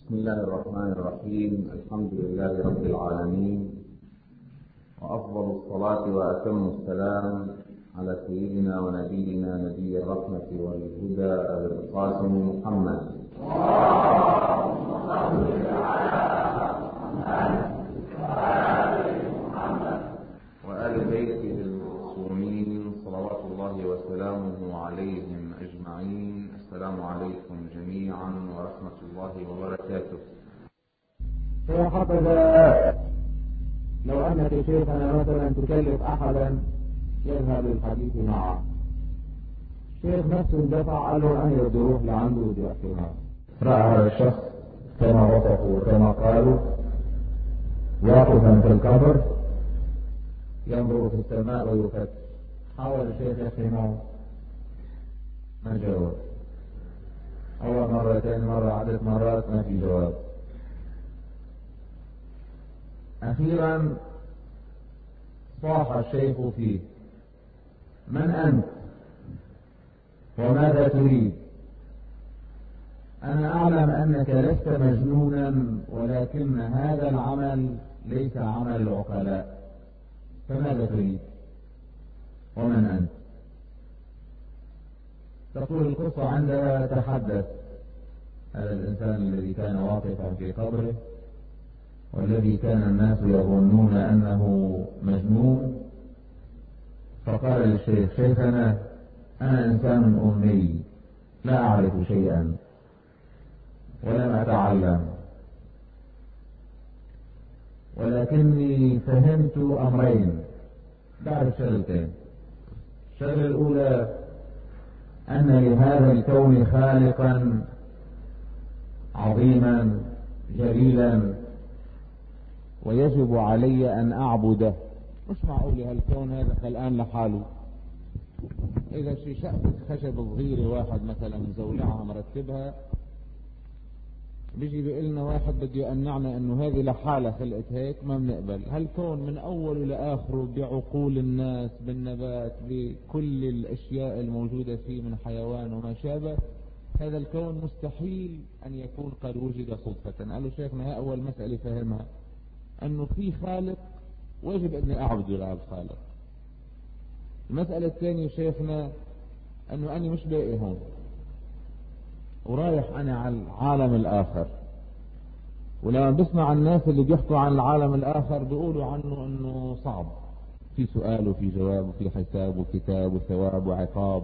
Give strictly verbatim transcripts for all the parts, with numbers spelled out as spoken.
بسم الله الرحمن الرحيم. الحمد لله رب العالمين، وأفضل الصلاة وأتم السلام على سيدنا ونبينا نبي الرحمة والهدى أبي القاسم محمد وآل بيته المعصومين صلوات الله وسلامه عليهم أجمعين. السلام عليكم جميعا ورحمة الله وبركاته. وحفظ لو أنك شيخنا مثلا تكلف أحدا يذهب للحديث معه، الشيخ نفسه اندفع قالوا أن يروح لعنده ويحكيها. رأى هذا الشخص كما وصفوا وكما قالوا واقفا في القبر ينظر في السماء ويفتش. حاول الشيخ يحكي معه ما جاوب، أول مرتين مرة عدة مرات ما في جواب. أخيرا صاح الشيخ فيه: من أنت وماذا تريد؟ أنا أعلم أنك لست مجنونا، ولكن هذا العمل ليس عمل العقلاء، فماذا تريد ومن أنت؟ تقول القصة عندها تحدث هذا الإنسان الذي كان واقفا في قبره والذي كان الناس يظنون أنه مجنون، فقال للشيخ: شيخنا أنا إنسان أمي لا أعرف شيئا ولم أتعلم، ولكني فهمت أمرين، بعرف شغلتين. الشغلة الأولى أن لهذا الكون خالقا عظيما جليلا ويجب علي أن أعبده. مش معقول هالكون هذا الآن لحاله، إذا شي شقفة خشب صغيرة واحد مثلا مزولعها مرتبها بيجي بيقلنا واحد بده يقنعنا إنه هذه لحالة خلقت هيك، ما بنقبل. هالكون من أوله لآخره بعقول الناس بالنبات بكل الأشياء الموجودة فيه من حيوان وما شابه، هذا الكون مستحيل أن يكون قد وجد صدفة. قالوا شيخنا هي أول مسألة فهمها، أنه في خالق ويجب أن أعبد هذا الخالق. المسألة الثانية شيخنا أنه أنا مش باقي هون ورايح أنا على العالم الآخر، ولما بسمع الناس اللي بيحكوا عن العالم الآخر بيقولوا عنه أنه صعب، في سؤال وفي جواب وفي حساب وكتاب وثواب وعقاب،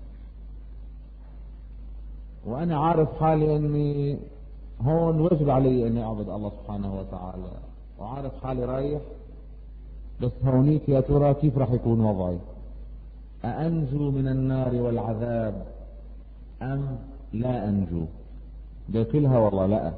وأنا عارف حالي أني هون واجب علي أني أعبد الله سبحانه وتعالى، وعارف حالي رايح، بس هونيك يا ترى كيف رح يكون وضعي؟ أأنجو من النار والعذاب أم لا أنجو؟ بكلها والله لا.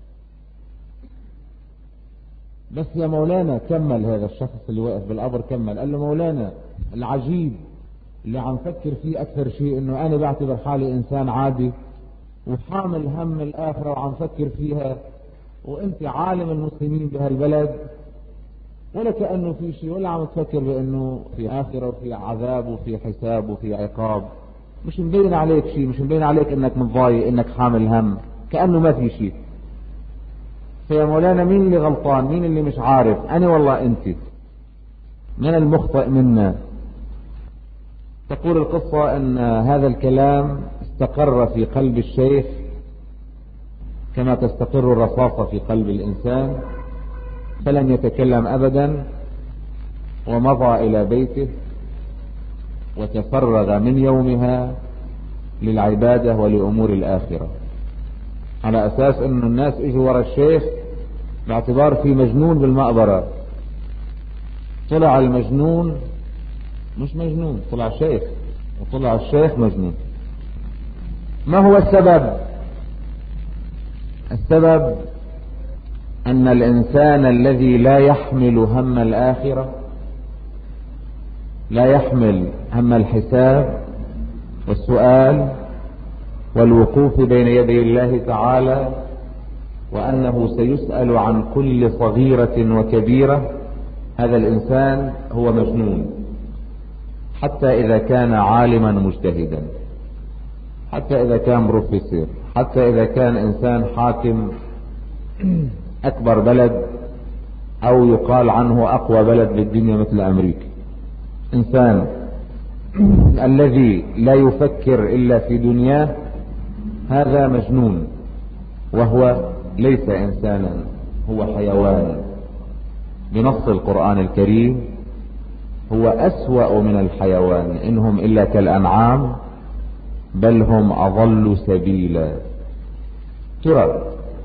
بس يا مولانا، كمل هذا الشخص اللي واقف بالقبر، كمل قال له: مولانا العجيب اللي عم فكر فيه أكثر شيء إنه أنا بعتبر حالي إنسان عادي وحامل هم الآخرة وعم فكر فيها، وانت عالم المسلمين بهالبلد ولا كأنه في شيء، ولا عم تفكر بأنه في آخرة وفي عذاب وفي حساب وفي عقاب، مش مبين عليك شيء، مش مبين عليك انك متضايق، انك حامل هم، كأنه ما في شيء. فيا مولانا مين اللي غلطان؟ مين اللي مش عارف؟ أنا والله انت. من المخطئ منا؟ تقول القصة ان هذا الكلام استقر في قلب الشيخ كما تستقر الرصاصة في قلب الإنسان، فلم يتكلم أبدا، ومضى إلى بيته وتفرغ من يومها للعبادة ولأمور الآخرة، على أساس أن الناس اجوا ورا الشيخ باعتبار في مجنون بالمقبرة. طلع المجنون مش مجنون، طلع شيخ، وطلع الشيخ مجنون. ما هو السبب؟ السبب أن الإنسان الذي لا يحمل هم الآخرة، لا يحمل هم الحساب والسؤال والوقوف بين يدي الله تعالى، وأنه سيسأل عن كل صغيرة وكبيرة، هذا الإنسان هو مجنون، حتى إذا كان عالما مجتهدا، حتى إذا كان بروفيسور، حتى إذا كان إنسان حاكم أكبر بلد أو يقال عنه أقوى بلد بالدنيا مثل أمريكا. إنسان الذي لا يفكر إلا في دنياه هذا مجنون، وهو ليس إنسانا، هو حيوان. بنص القرآن الكريم هو أسوأ من الحيوان، إنهم إلا كالأنعام بل هم أضل سبيلا. ترى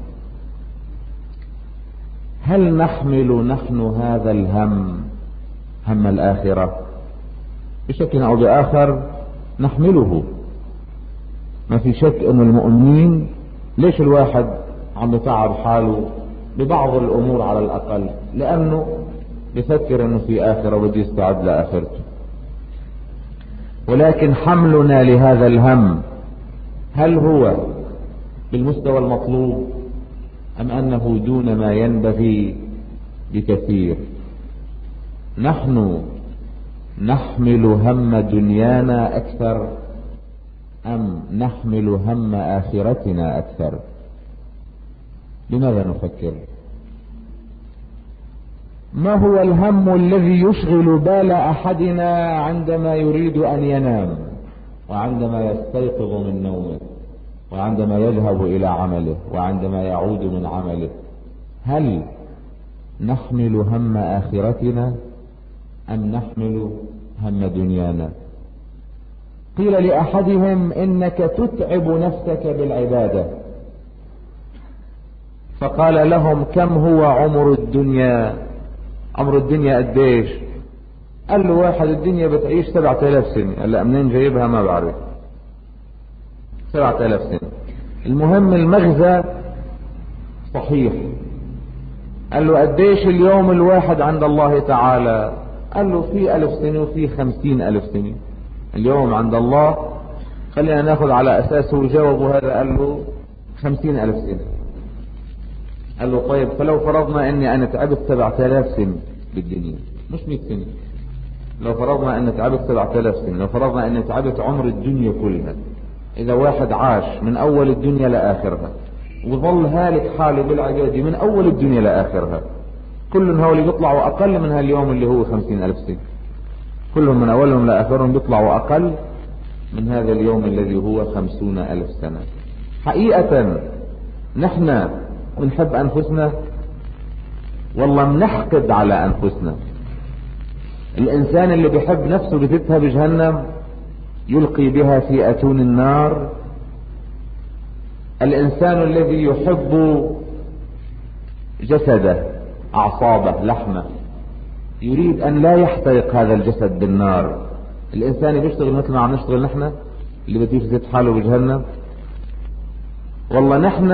هل نحمل نحن هذا الهم، هم الآخرة؟ بشكل أو بآخر نحمله. ما في شك أن المؤمنين، ليش الواحد عم يتعب حاله ببعض الأمور على الأقل؟ لأنه بفكر أنه في آخرة وبده يستعد لآخرته. ولكن حملنا لهذا الهم هل هو بالمستوى المطلوب أم أنه دون ما ينبغي بكثير؟ نحن نحمل هم دنيانا أكثر أم نحمل هم آخرتنا أكثر؟ لماذا نفكر؟ ما هو الهم الذي يشغل بال أحدنا عندما يريد أن ينام، وعندما يستيقظ من نومه، وعندما يذهب إلى عمله، وعندما يعود من عمله؟ هل نحمل هم آخرتنا أم نحمل هم دنيانا؟ قيل لأحدهم إنك تتعب نفسك بالعبادة، فقال لهم كم هو عمر الدنيا؟ عمر الدنيا قديش؟ قال له واحد الدنيا بتعيش سبعة آلاف سنة. قال له منين جايبها؟ ما بعرف. سبعة آلاف سنة. المهم المغزى صحيح. قال له قديش اليوم الواحد عند الله تعالى؟ قال له في ألف سنة وفي خمسين ألف سنة. اليوم عند الله خلينا ناخذ على أساسه جاوبوا هذا. قال له خمسين ألف سنة. قال له طيب فلو فرضنا اني انا تعبت سبعة آلاف سنة بالدنيا، مش مئة سنة، لو فرضنا اني تعبت سبعة آلاف سنة، لو فرضنا اني تعبت عمر الدنيا كلها، اذا واحد عاش من اول الدنيا لاخرها وظل هالك حاله بالعبادة من اول الدنيا لاخرها، كل هؤلاء بيطلعوا اقل من هاليوم اللي هو خمسين ألف سنة. كلهم من اولهم لاخرهم بيطلعوا اقل من هذا اليوم الذي هو خمسون ألف سنة. حقيقة نحن بنحب أنفسنا، والله بنحقد على أنفسنا. الإنسان اللي بيحب نفسه بفتها بجهنم يلقي بها في أتون النار. الإنسان الذي يحب جسده أعصابه لحمه يريد أن لا يحترق هذا الجسد بالنار. الإنسان اللي بيشتغل مثل ما عم نشتغل نحن، اللي بده يفسد حاله بجهنم. والله نحن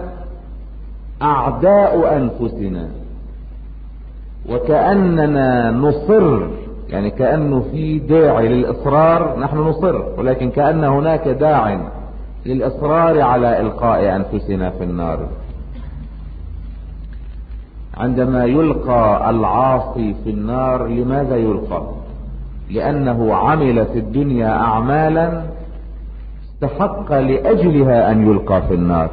أعداء أنفسنا، وكأننا نصر، يعني كأنه في داعي للإصرار، نحن نصر، ولكن كأن هناك داع للإصرار على إلقاء أنفسنا في النار. عندما يلقى العاصي في النار لماذا يلقى؟ لأنه عمل في الدنيا أعمالا استحق لأجلها أن يلقى في النار.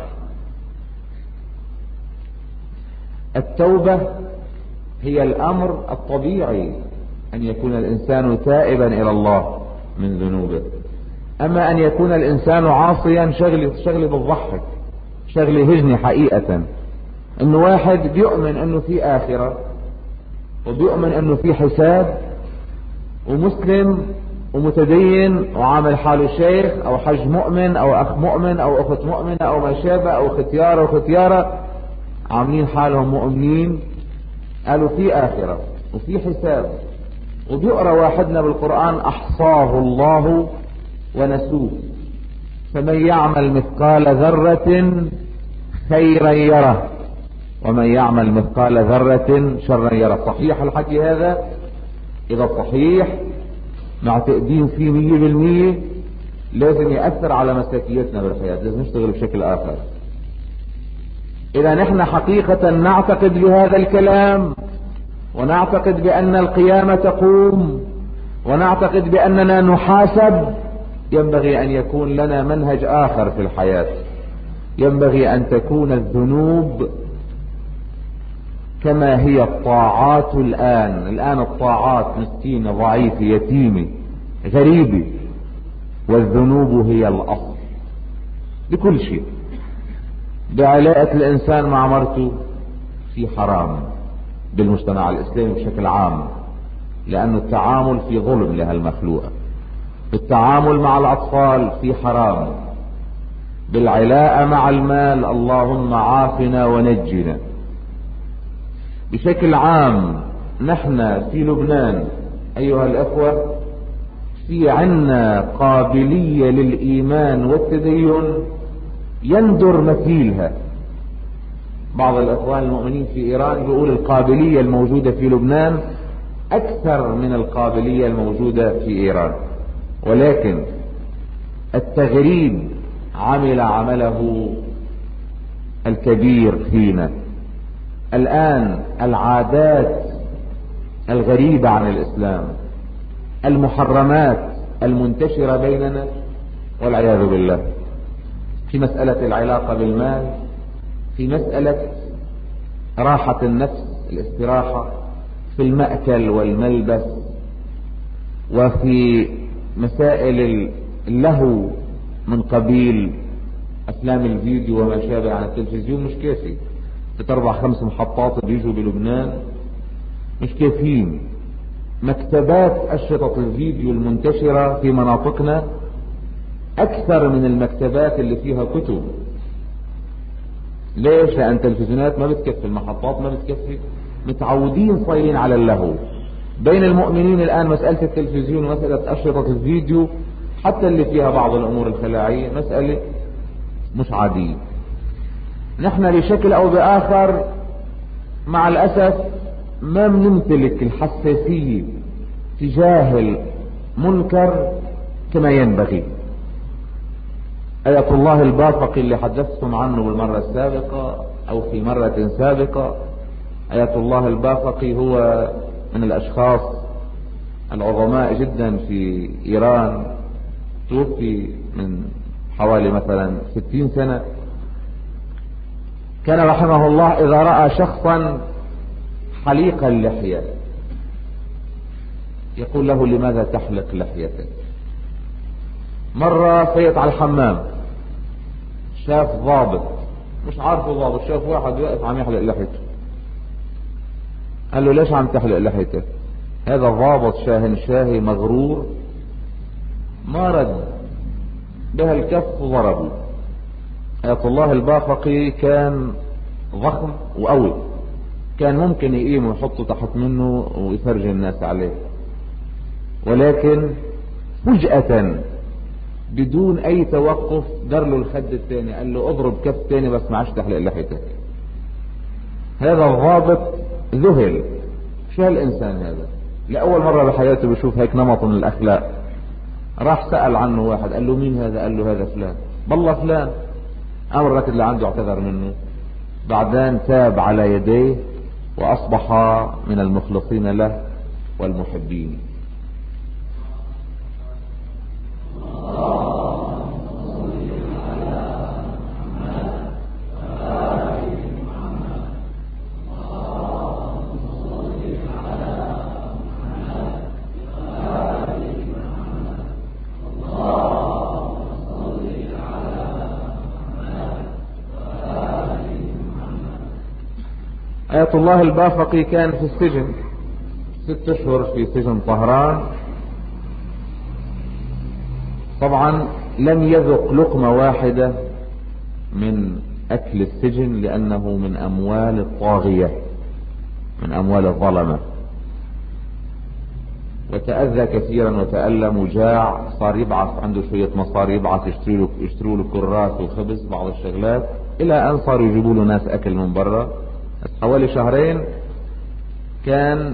التوبة هي الأمر الطبيعي، أن يكون الإنسان تائبا إلى الله من ذنوبه. أما أن يكون الإنسان عاصيا شغلي شغلي بالضحك، شغلي هجني حقيقة. إنه واحد بيؤمن إنه في آخرة، وبيؤمن إنه في حساب، ومسلم ومتدين وعامل حاله شيخ أو حج مؤمن أو أخ مؤمن أو أخت مؤمنة أو ما شابه أو ختيارة وختيارة، عاملين حالهم مؤمنين. قالوا في آخرة وفي حساب، وبيقرأ واحدنا بالقرآن أحصاه الله ونسوه، فمن يعمل مثقال ذرة خيرا يره ومن يعمل مثقال ذرة شرا يره. صحيح الحكي هذا؟ إذا صحيح مع تقديم فيه مية بالمية لازم يأثر على مساكيتنا بالحياة، لازم نشتغل بشكل آخر. إذا نحن حقيقة نعتقد بهذا الكلام، ونعتقد بأن القيامة تقوم، ونعتقد بأننا نحاسب، ينبغي أن يكون لنا منهج آخر في الحياة. ينبغي أن تكون الذنوب كما هي الطاعات الآن. الآن الطاعات مسكينة ضعيفة يتيمة غريبة، والذنوب هي الأصل لكل شيء. بعلاقة الإنسان مع مرته في حرام بالمجتمع الإسلامي بشكل عام، لأن التعامل في ظلم لها المخلوقة. التعامل مع الأطفال في حرام. بالعلاقة مع المال اللهم عافنا ونجنا. بشكل عام نحن في لبنان أيها الأخوة في عنا قابلية للإيمان والتدين يندر مثيلها. بعض الأخوان المؤمنين في إيران بيقول القابلية الموجودة في لبنان أكثر من القابلية الموجودة في إيران، ولكن التغريب عمل عمله الكبير فينا. الآن العادات الغريبة عن الإسلام، المحرمات المنتشرة بيننا والعياذ بالله، في مسألة العلاقة بالمال، في مسألة راحة النفس الاستراحة، في المأكل والملبس، وفي مسائل اللهو من قبيل أفلام الفيديو وما شابه عن التلفزيون. مش كافي، ست أربع خمس محطات بيجوا بلبنان مش كافيين. مكتبات أشرطة الفيديو المنتشرة في مناطقنا أكثر من المكتبات اللي فيها كتب. ليش؟ لأن التلفزيونات ما بتكفي، المحطات ما بتكفي، متعودين صايرين على اللهو. بين المؤمنين الآن مسألة التلفزيون ومسألة أشرطة الفيديو حتى اللي فيها بعض الأمور الخلاعية مسألة مش عادية. نحن بشكل أو بآخر مع الأسف ما بنمتلك الحساسية تجاه المنكر كما ينبغي. آية الله البافقي اللي حدثتم عنه بالمرة السابقة أو في مرة سابقة، آية الله البافقي هو من الأشخاص العظماء جدا في إيران، توفي من حوالي مثلا ستين سنة. كان رحمه الله إذا رأى شخصا حليق اللحية يقول له لماذا تحلق لحيتك؟ مرة فيت على الحمام شاف ضابط، مش عارفه ضابط، شاف واحد واقف عم يحلق لحيته، قال له ليش عم تحلق لحيتك؟ هذا ضابط شاهنشاهي مغرور، ما رد بها الكف وضربه. آية الله البافقي كان ضخم وقوي، كان ممكن يقيم ويحطه تحت منه ويفرج الناس عليه، ولكن فجأة بدون اي توقف در له الخد الثاني، قال له اضرب كف ثاني بس ما عادش تحلق لحيتك. هذا الضابط ذهل، شو هالانسان هذا؟ لاول مرة بحياته بشوف هيك نمط من الاخلاق. راح سأل عنه واحد، قال له مين هذا؟ قال له هذا فلان. بالله فلان. قام الرجل اللي عنده اعتذر منه، بعدين تاب على يديه واصبح من المخلصين له والمحبين. آية الله البافقي كان في السجن ست اشهر في سجن طهران. طبعا لم يذق لقمة واحدة من اكل السجن لانه من اموال الطاغية، من اموال الظلمة، وتأذى كثيرا وتألم وجاع. صار يبعث عنده شوية مصاري، يبعث يشتري له يشتروا له كرات وخبز بعض الشغلات، الى ان صاروا يجيبوا له ناس اكل من برا. حوالي شهرين كان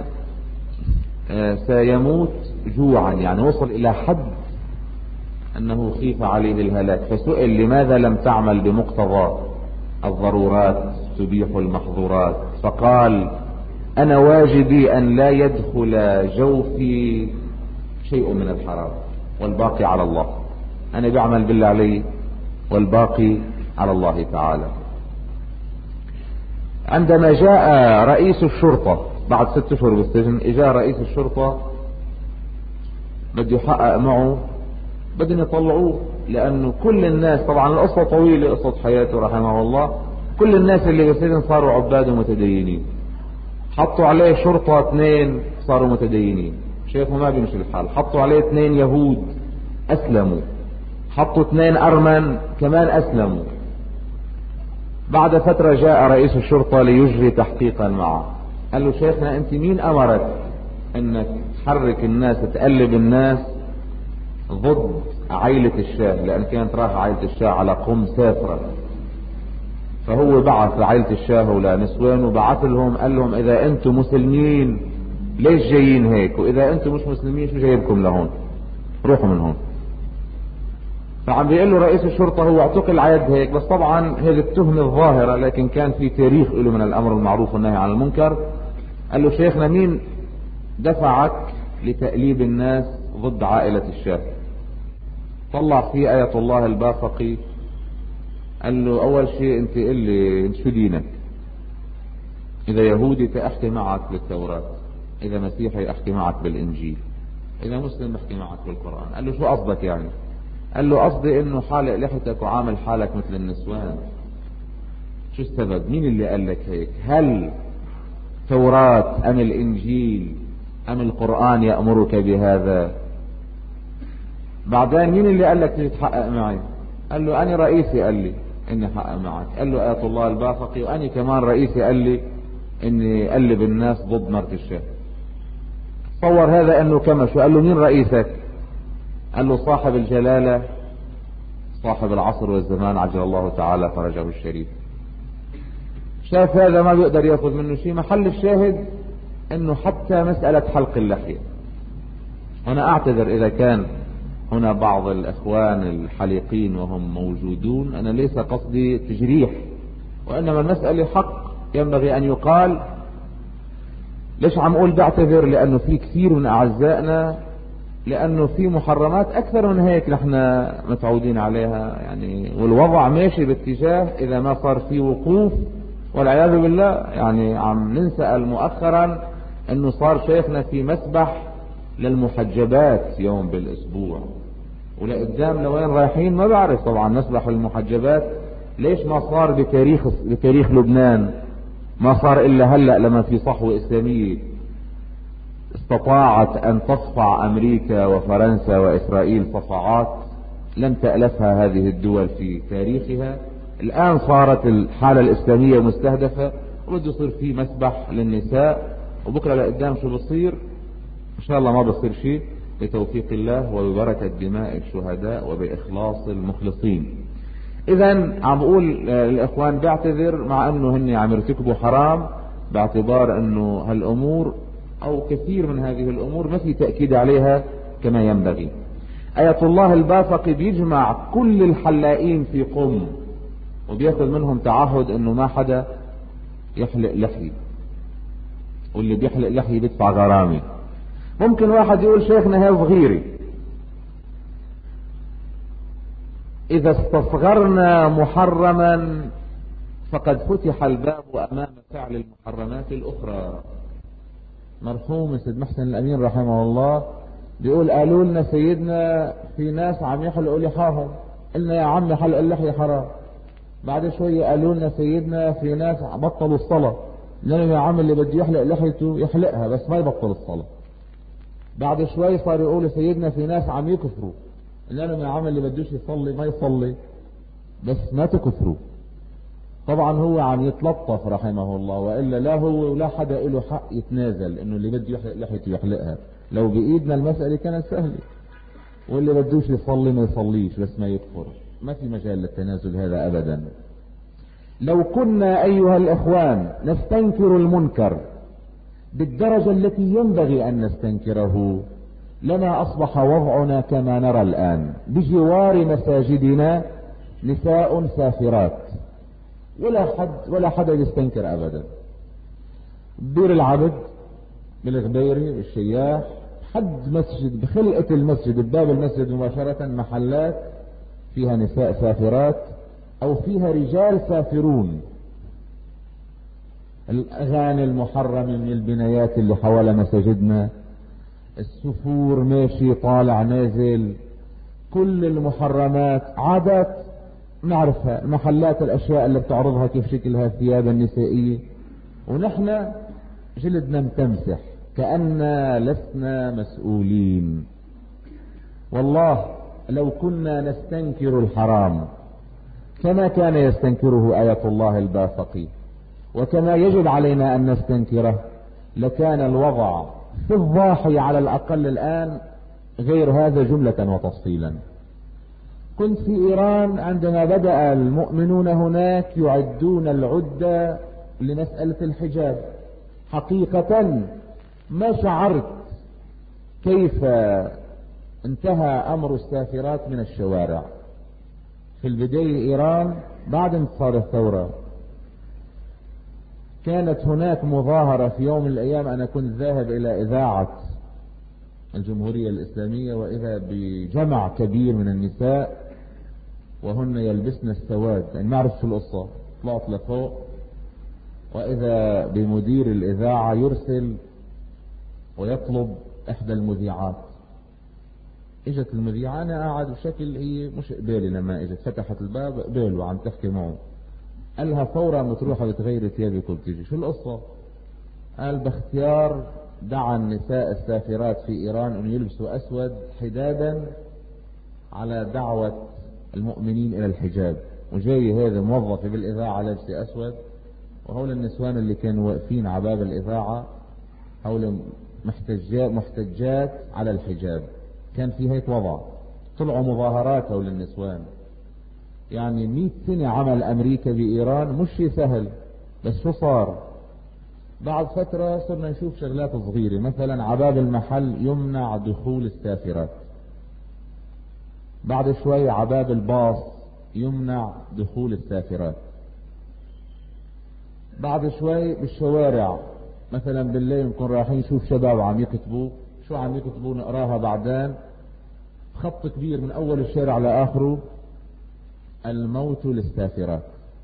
سيموت جوعا، يعني وصل الى حد انه خيف عليه الهلاك. فسئل لماذا لم تعمل بمقتضى الضرورات تبيح المحظورات؟ فقال انا واجبي ان لا يدخل جوفي شيء من الحرام والباقي على الله. انا بعمل بالله علي والباقي على الله تعالى. عندما جاء رئيس الشرطة بعد ست اشهر بالسجن، اجا رئيس الشرطة بده يحقق معه، بدهم يطلعوه، لانه كل الناس، طبعا القصة طويلة، قصة حياته رحمه الله، كل الناس اللي بالسجن صاروا عباد ومتدينين، حطوا عليه شرطة اثنين صاروا متدينين، شايفوا ما بيمشي الحال، حطوا عليه اثنين يهود اسلموا، حطوا اثنين ارمن كمان اسلموا. بعد فترة جاء رئيس الشرطة ليجري تحقيقا معه، قال له شيخنا انت مين امرك انك تحرك الناس تقلب الناس ضد عائلة الشاه، لان كانت رايحة عائلة الشاه على قم سافرة، فهو بعث لعائلة الشاه ولنسوان وبعث لهم، قال لهم اذا انتم مسلمين ليش جايين هيك، واذا انتم مش مسلمين شو جايبكم لهون، روحوا من هون. فعم بيقول له رئيس الشرطة هو اعتقل عيد هيك، بس طبعا هذه التهمة الظاهرة، لكن كان في تاريخ له من الامر المعروف والنهي عن المنكر. قال له شيخنا مين دفعك لتأليب الناس ضد عائلة الشاه؟ طلع فيه آية الله البافقي، قال له اول شيء انت قل لي انت شو دينك، اذا يهودي فاحكي معك بالتوراة، اذا مسيحي احكي معك بالانجيل، اذا مسلم احكي معك بالقرآن. قال له شو قصدك يعني؟ قال له قصدي انه حالق لحيتك وعامل حالك مثل النسوان. شو السبب؟ مين اللي قال لك هيك؟ هل توراة ام الانجيل ام القرآن يأمرك بهذا؟ بعدين مين اللي قال لك تيجي تحقق معي؟ قال له انا رئيسي قال لي اني حقق معك. قال له آية الله البافقي، واني كمان رئيسي قال لي اني اقلب الناس ضد مرت الشاه. تصور هذا انه كمش. قال له مين رئيسك؟ قال له صاحب الجلالة صاحب العصر والزمان عجل الله تعالى فرجه الشريف. شاف هذا ما بيقدر ياخذ منه شيء. محل الشاهد انه حتى مسألة حلق اللحية، انا اعتذر اذا كان هنا بعض الاخوان الحليقين وهم موجودون، انا ليس قصدي تجريح، وانما المسألة حق ينبغي ان يقال. ليش عم اقول بعتذر؟ لانه في كثير من اعزائنا، لانه في محرمات اكثر من هيك نحن متعودين عليها يعني، والوضع ماشي باتجاه اذا ما صار في وقوف والعياذ بالله. يعني عم ننسأل مؤخرا انه صار شيخنا في مسبح للمحجبات يوم بالاسبوع، ولقدام لوين رايحين ما بعرف. طبعا مسبح المحجبات ليش ما صار بتاريخ بتاريخ لبنان؟ ما صار الا هلأ لما في صحوة اسلامية استطاعت ان تصفع امريكا وفرنسا واسرائيل صفعات لم تألفها هذه الدول في تاريخها. الان صارت الحالة الاسلامية مستهدفة، وبده يصير في مسبح للنساء، وبكرة لقدام شو بصير؟ ان شاء الله ما بصير شيء بتوفيق الله وببركة دماء الشهداء وبإخلاص المخلصين. اذا عم بقول الاخوان بعتذر، مع انه هن عم يرتكبوا حرام، باعتبار انه هالامور او كثير من هذه الامور ما في تأكيد عليها كما ينبغي. آية الله البافقي بيجمع كل الحلاقين في قم وبياخذ منهم تعهد انه ما حدا يحلق لحية، واللي بيحلق لحية بيدفع غرامة. ممكن واحد يقول شيخنا هي صغيرة، اذا استصغرنا محرما فقد فتح الباب امام فعل المحرمات الاخرى. مرحوم سيد محسن الامين رحمه الله بيقول قالوا لنا سيدنا في ناس عم يحلقوا لحاهم، قلنا يا عم حلق اللحية حرام. بعد شوية قالوا لنا سيدنا في ناس بطلوا الصلاة، قلنا يا عم اللي بده يحلق لحيته يحلقها بس ما يبطل الصلاة. بعد شوي صار يقولوا سيدنا في ناس عم يكفروا، قلنا لهم يا عم اللي بدوش يصلي ما يصلي بس ما تكفروا. طبعا هو عم يتلطف رحمه الله، وإلا لا هو ولا حدا له حق يتنازل انه اللي بده يحلق لحيته يحلقها. لو بإيدنا المسألة كانت سهلة، واللي بدوش يصلي ما يصليش بس ما يكفر، ما في مجال للتنازل هذا ابدا. لو كنا ايها الاخوان نستنكر المنكر بالدرجة التي ينبغي ان نستنكره لما اصبح وضعنا كما نرى الان. بجوار مساجدنا نساء سافرات، ولا حد ولا حدا يستنكر ابدا. بدير العبد، بالغبيري، بالشياح، حد مسجد بخلقة المسجد بباب المسجد مباشرة محلات فيها نساء سافرات او فيها رجال سافرون. الأغاني المحرمة من البنايات اللي حول مساجدنا، السفور ماشي طالع نازل، كل المحرمات، عادات نعرفها، المحلات الأشياء اللي بتعرضها كيف شكلها، الثياب النسائية، ونحن جلدنا متمسح كأننا لسنا مسؤولين. والله لو كنا نستنكر الحرام كما كان يستنكره آية الله الباقي وكما يجب علينا أن نستنكره، لكان الوضع في الضاحي على الأقل الآن غير هذا جملة وتفصيلا. كنت في إيران عندما بدأ المؤمنون هناك يعدون العدة لمسألة الحجاب. حقيقة ما شعرت كيف انتهى أمر السافرات من الشوارع. في البداية إيران بعد انتصار الثورة كانت هناك مظاهرة في يوم من الأيام، أنا كنت ذاهب إلى إذاعة الجمهورية الإسلامية وإذا بجمع كبير من النساء وهن يلبسن السواد، يعني ما أعرف شو القصة، طلعت لفوق وإذا بمدير الإذاعة يرسل ويطلب إحدى المذيعات. اجت المذيعة، أنا قاعد بشكل هي مش قبالي، لما اجت فتحت الباب قباله وعم تحكي معه، قالها فورا بتروح بتغير ثيابك وبتيجي. شو القصة؟ قال باختيار دعا النساء السافرات في إيران أن يلبسوا أسود حدادا على دعوة المؤمنين إلى الحجاب، وجاي هذا موظف بالإذاعة لابسة أسود، وهول النسوان اللي كانوا واقفين على باب الإذاعة هول محتجات محتجات على الحجاب. كان في هيك وضع، طلعوا مظاهرات هول النسوان. يعني مئة سنة عمل أمريكا بإيران مش شيء سهل، بس شو صار؟ بعد فترة صرنا نشوف شغلات صغيرة، مثلا عباب المحل يمنع دخول السافرات، بعد شوي عباب الباص يمنع دخول السافرات، بعد شوي بالشوارع مثلا بالليل نكون رايحين نشوف شباب عم يكتبوا، شو عم يكتبوا نقراها بعدين خط كبير من أول الشارع لآخره: الموت للسافرات.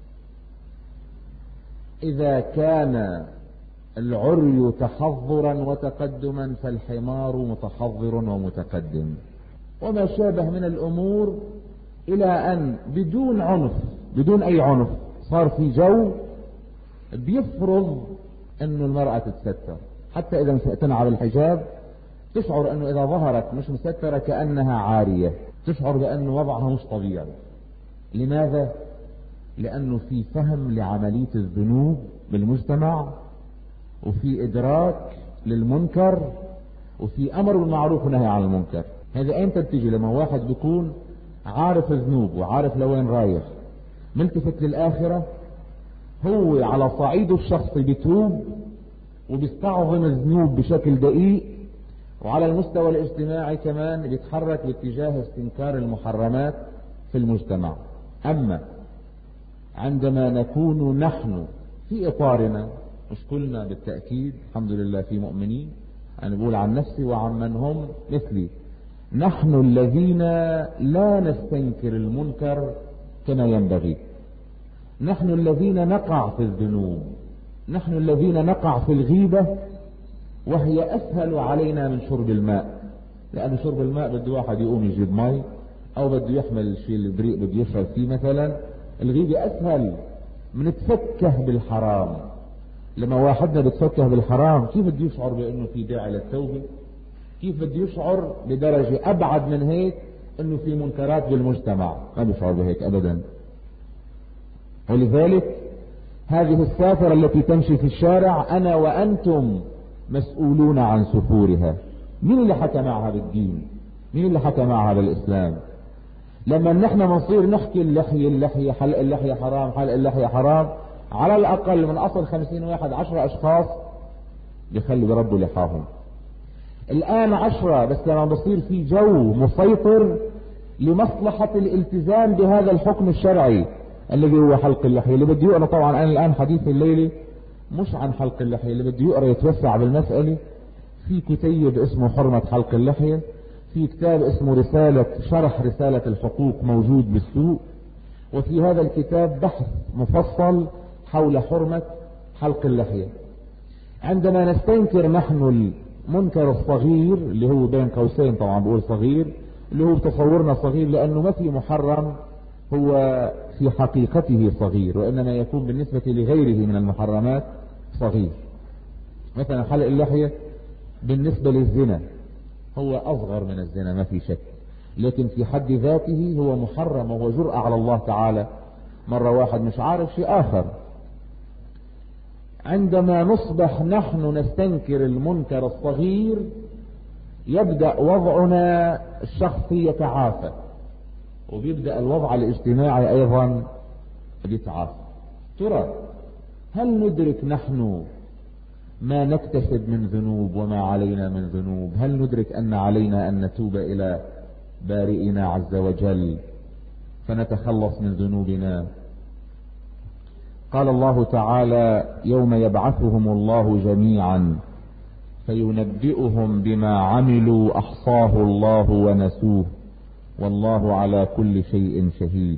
إذا كان العري تحضرا وتقدما فالحمار متحضر ومتقدم، وما شابه من الأمور، إلى أن بدون عنف بدون أي عنف صار في جو بيفرض أن المرأة تتستر. حتى إذا مش مقتنعة بالحجاب تشعر أنه إذا ظهرت مش مسترة كأنها عارية، تشعر بأن وضعها مش طبيعي. لماذا؟ لأنه في فهم لعملية الذنوب بالمجتمع، وفي إدراك للمنكر، وفي أمر بالمعروف ونهي عن المنكر. هذا أين تنتج؟ لما واحد بيكون عارف الذنوب وعارف لوين رايح، ملتفت للآخرة، هو على صعيده الشخصي بيتوب وبيستعظم الذنوب بشكل دقيق، وعلى المستوى الاجتماعي كمان بيتحرك باتجاه استنكار المحرمات في المجتمع. أما عندما نكون نحن في إطارنا، مش كلنا بالتأكيد، الحمد لله في مؤمنين، أنا بقول عن نفسي وعن من هم مثلي، نحن الذين لا نستنكر المنكر كما ينبغي، نحن الذين نقع في الذنوب، نحن الذين نقع في الغيبة، وهي أسهل علينا من شرب الماء. لأن شرب الماء بده واحد يقوم يجيب مي أو بده يحمل الشيء البريء بده يشرب فيه مثلا. الغيبة أسهل من تفكه بالحرام. لما واحدنا بتفكه بالحرام كيف بده يشعر بأنه في داعي للتوبة؟ كيف بده يشعر بدرجة أبعد من هيك أنه في منكرات بالمجتمع؟ ما بيشعر بهيك أبدا. ولذلك هذه السافرة التي تمشي في الشارع أنا وأنتم مسؤولون عن سفورها. مين اللي حكى معها بالدين؟ مين اللي حكى معها بالإسلام؟ لما نحن نصير نحكي اللحية اللحية حلق اللحية حرام حلق اللحية حرام، على الأقل من أصل خمسين واحد عشرة أشخاص بيخلوا بربوا لحاهم. الآن عشرة بس، لما بصير في جو مسيطر لمصلحة الالتزام بهذا الحكم الشرعي الذي هو حلق اللحية. اللي بده يقرأ، طبعا أنا الآن حديث الليلة مش عن حلق اللحية، اللي بده يقرأ يتوسع بالمسألة، في كتيب اسمه حرمة حلق اللحية، في كتاب اسمه رسالة شرح رسالة الحقوق موجود بالسوق، وفي هذا الكتاب بحث مفصل حول حرمة حلق اللحية. عندما نستنكر نحن المنكر الصغير اللي هو بين قوسين طبعا بقول صغير، اللي هو تصورنا صغير لأنه ما في محرم هو في حقيقته صغير، وإنما يكون بالنسبة لغيره من المحرمات صغير. مثلا حلق اللحية بالنسبة للزنا هو أصغر من الزنا ما في شك، لكن في حد ذاته هو محرم وهو جرأة على الله تعالى. مرة واحد مش عارف شيء آخر. عندما نصبح نحن نستنكر المنكر الصغير يبدأ وضعنا الشخصي يتعافى، وبيبدأ الوضع الاجتماعي أيضا يتعافى. ترى هل ندرك نحن ما نكتسب من ذنوب وما علينا من ذنوب؟ هل ندرك أن علينا أن نتوب إلى بارئنا عز وجل فنتخلص من ذنوبنا؟ قال الله تعالى: يوم يبعثهم الله جميعا فينبئهم بما عملوا أحصاه الله ونسوه والله على كل شيء شهيد.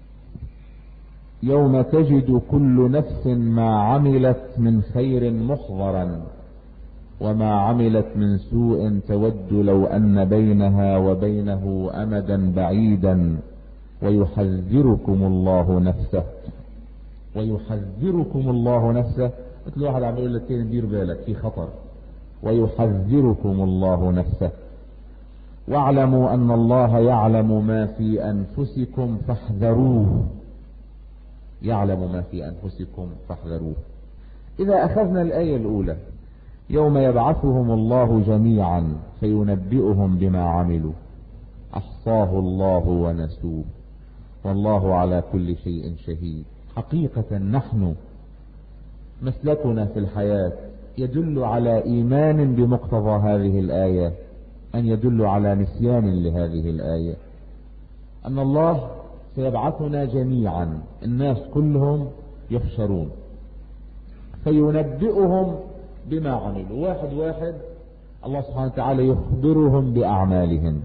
يوم تجد كل نفس ما عملت من خير محضرا وما عملت من سوء تود لو أن بينها وبينه أمدا بعيدا ويحذركم الله نفسه. ويحذركم الله نفسه، مثل واحد عم يقول لك دير بالك في خطر. ويحذركم الله نفسه. واعلموا أن الله يعلم ما في أنفسكم فاحذروه. يعلم ما في أنفسكم فاحذروه. إذا أخذنا الآية الأولى: يوم يبعثهم الله جميعا فينبئهم بما عملوا أحصاه الله ونسوه والله على كل شيء شهيد. حقيقة نحن مسلكنا في الحياة يدل على إيمان بمقتضى هذه الآية، أن يدل على نسيان لهذه الآية، أن الله سيبعثنا جميعا، الناس كلهم يحشرون فينبئهم بما عملوا، واحد واحد الله سبحانه وتعالى يخبرهم بأعمالهم.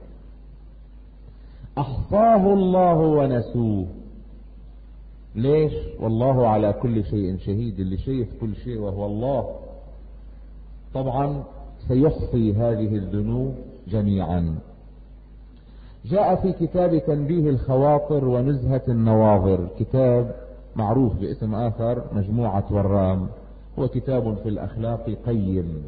أحصاه الله ونسوه. ليش؟ والله على كل شيء شهيد. اللي شايف كل شيء وهو الله طبعا سيحصي هذه الذنوب جميعا. جاء في كتاب تنبيه الخواطر ونزهة النواظر، كتاب معروف باسم آخر مجموعة ورام، هو كتاب في الأخلاق قيم.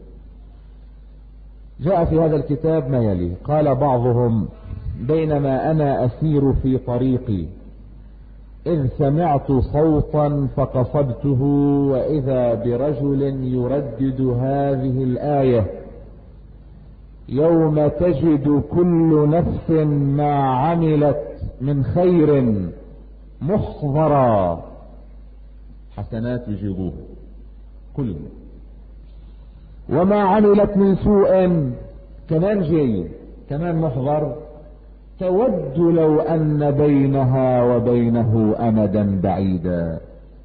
جاء في هذا الكتاب ما يلي: قال بعضهم: بينما أنا أسير في طريقي إذ سمعت صوتا فقصدته وإذا برجل يردد هذه الآية: يوم تجد كل نفس ما عملت من خير محضرا. حسنات يجيبوه كله، وما عملت من سوء كمان جاي كمان محضر، تود لو أن بينها وبينه أمدا بعيدا.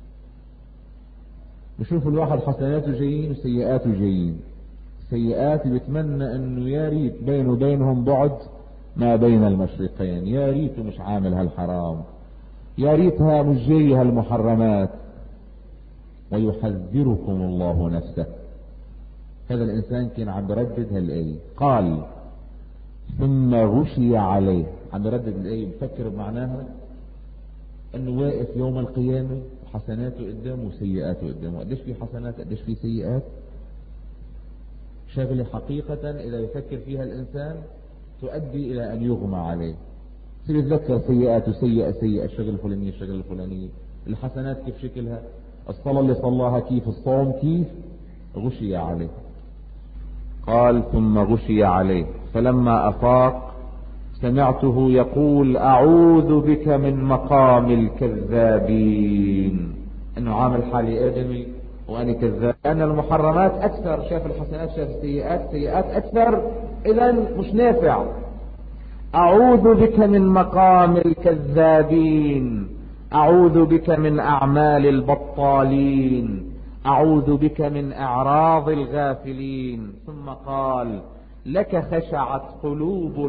بشوف الواحد حسناته جايين وسيئاته جايين. سيئات بيتمنى انه يا ريت بينه وبينهم بعد ما بين المشرقين، يا ريته مش عامل هالحرام، يا ريتها مش جاي هالمحرمات. ويحذركم الله نفسه. هذا الانسان كان عم يردد هالآية. قال: ثم غشي عليه. عم يردد الآية بفكر بمعناها انه واقف يوم القيامة وحسناته قدامه وسيئاته قدامه. قديش في حسنات قديش في سيئات؟ شغلة حقيقة إذا يفكر فيها الإنسان تؤدي إلى أن يغمى عليه. يصير يتذكر سيئات وسيئة سيئة، الشغل الفلانية الشغل الفلانية، الحسنات كيف شكلها، الصلاة اللي صلاها كيف، الصوم كيف. غشي عليه. قال: ثم غشي عليه فلما أفاق سمعته يقول: أعوذ بك من مقام الكذابين. إنه عامل حالي آدمي وأنا كذاب، لأن المحرمات أكثر، شاف الحسنات شاف السيئات، السيئات أكثر، إذا مش نافع. أعوذ بك من مقام الكذابين، أعوذ بك من أعمال البطالين، أعوذ بك من أعراض الغافلين. ثم قال: لك خشعت قلوب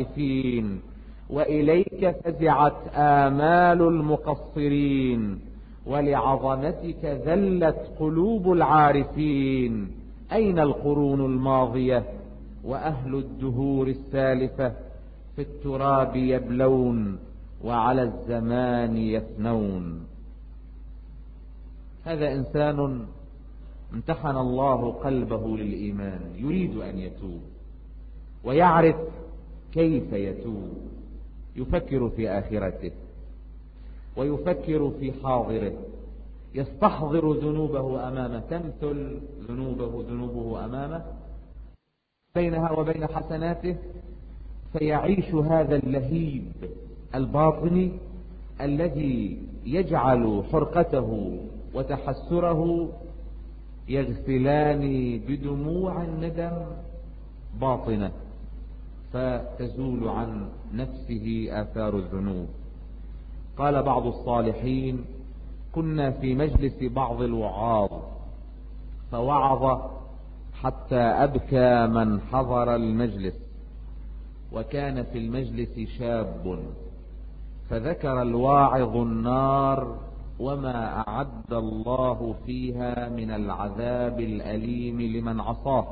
الخائفين وإليك فزعت آمال المقصرين ولعظمتك ذلت قلوب العارفين. أين القرون الماضية وأهل الدهور السالفة؟ في التراب يبلون وعلى الزمان يفنون. هذا إنسان امتحن الله قلبه للإيمان، يريد أن يتوب ويعرف كيف يتوب، يفكر في آخرته ويفكر في حاضره، يستحضر ذنوبه أمامه، تمثل ذنوبه ذنوبه أمامه بينها وبين حسناته، فيعيش هذا اللهيب الباطني الذي يجعل حرقته وتحسره يغسلان بدموع الندم باطنة، فتزول عن نفسه آثار الذنوب. قال بعض الصالحين: كنا في مجلس بعض الوعاظ فوعظ حتى أبكى من حضر المجلس، وكان في المجلس شاب، فذكر الواعظ النار وما أعد الله فيها من العذاب الأليم لمن عصاه،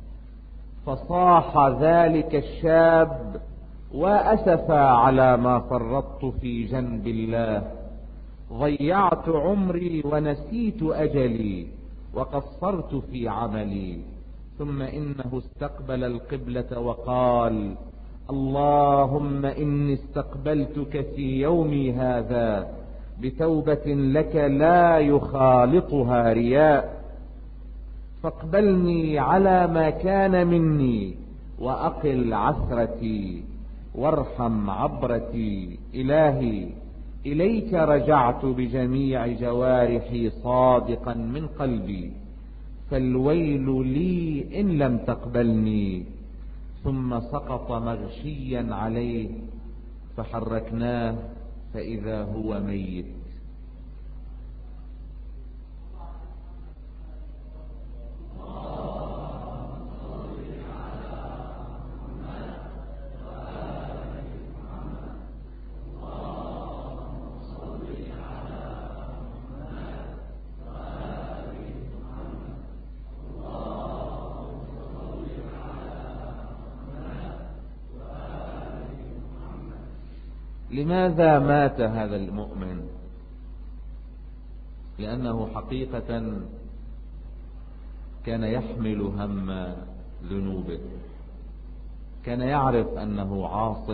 فصاح ذلك الشاب: وأسفا على ما فرطت في جنب الله، ضيعت عمري ونسيت أجلي وقصرت في عملي. ثم إنه استقبل القبلة وقال: اللهم إني استقبلتك في يومي هذا بتوبة لك لا يخالطها رياء، فاقبلني على ما كان مني وأقل عثرتي وارحم عبرتي. إلهي إليك رجعت بجميع جوارحي صادقا من قلبي، فالويل لي إن لم تقبلني. ثم سقط مغشيا عليه فحركناه فإذا هو ميت. لماذا مات هذا المؤمن؟ لأنه حقيقة كان يحمل هم ذنوبه، كان يعرف أنه عاص.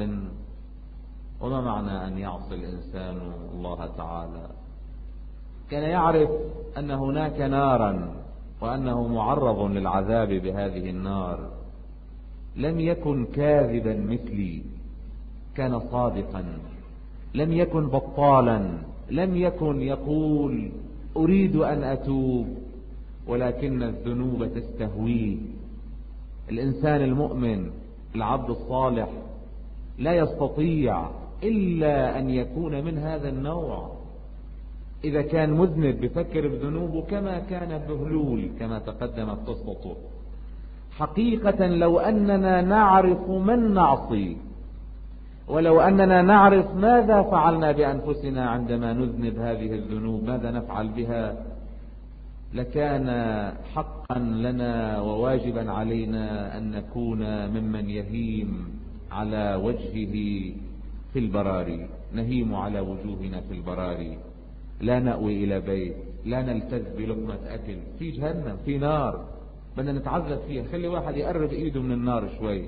وما معنى أن يعصي الإنسان الله تعالى؟ كان يعرف أن هناك نارا وأنه معرض للعذاب بهذه النار. لم يكن كاذبا مثلي، كان صادقا. لم يكن بطالا، لم يكن يقول أريد أن أتوب، ولكن الذنوب تستهويه. الإنسان المؤمن العبد الصالح لا يستطيع إلا أن يكون من هذا النوع. إذا كان مذنب بفكر بذنوبه كما كان بهلول كما تقدمت قصته. حقيقة لو أننا نعرف من نعصي، ولو أننا نعرف ماذا فعلنا بأنفسنا عندما نذنب هذه الذنوب، ماذا نفعل بها، لكان حقا لنا وواجبا علينا أن نكون ممن يهيم على وجهه في البراري، نهيم على وجوهنا في البراري، لا نأوي إلى بيت، لا نلتذ بلقمة أكل في جهنم، في نار بدنا نتعذب فيها. خلي واحد يقرب إيده من النار شوي.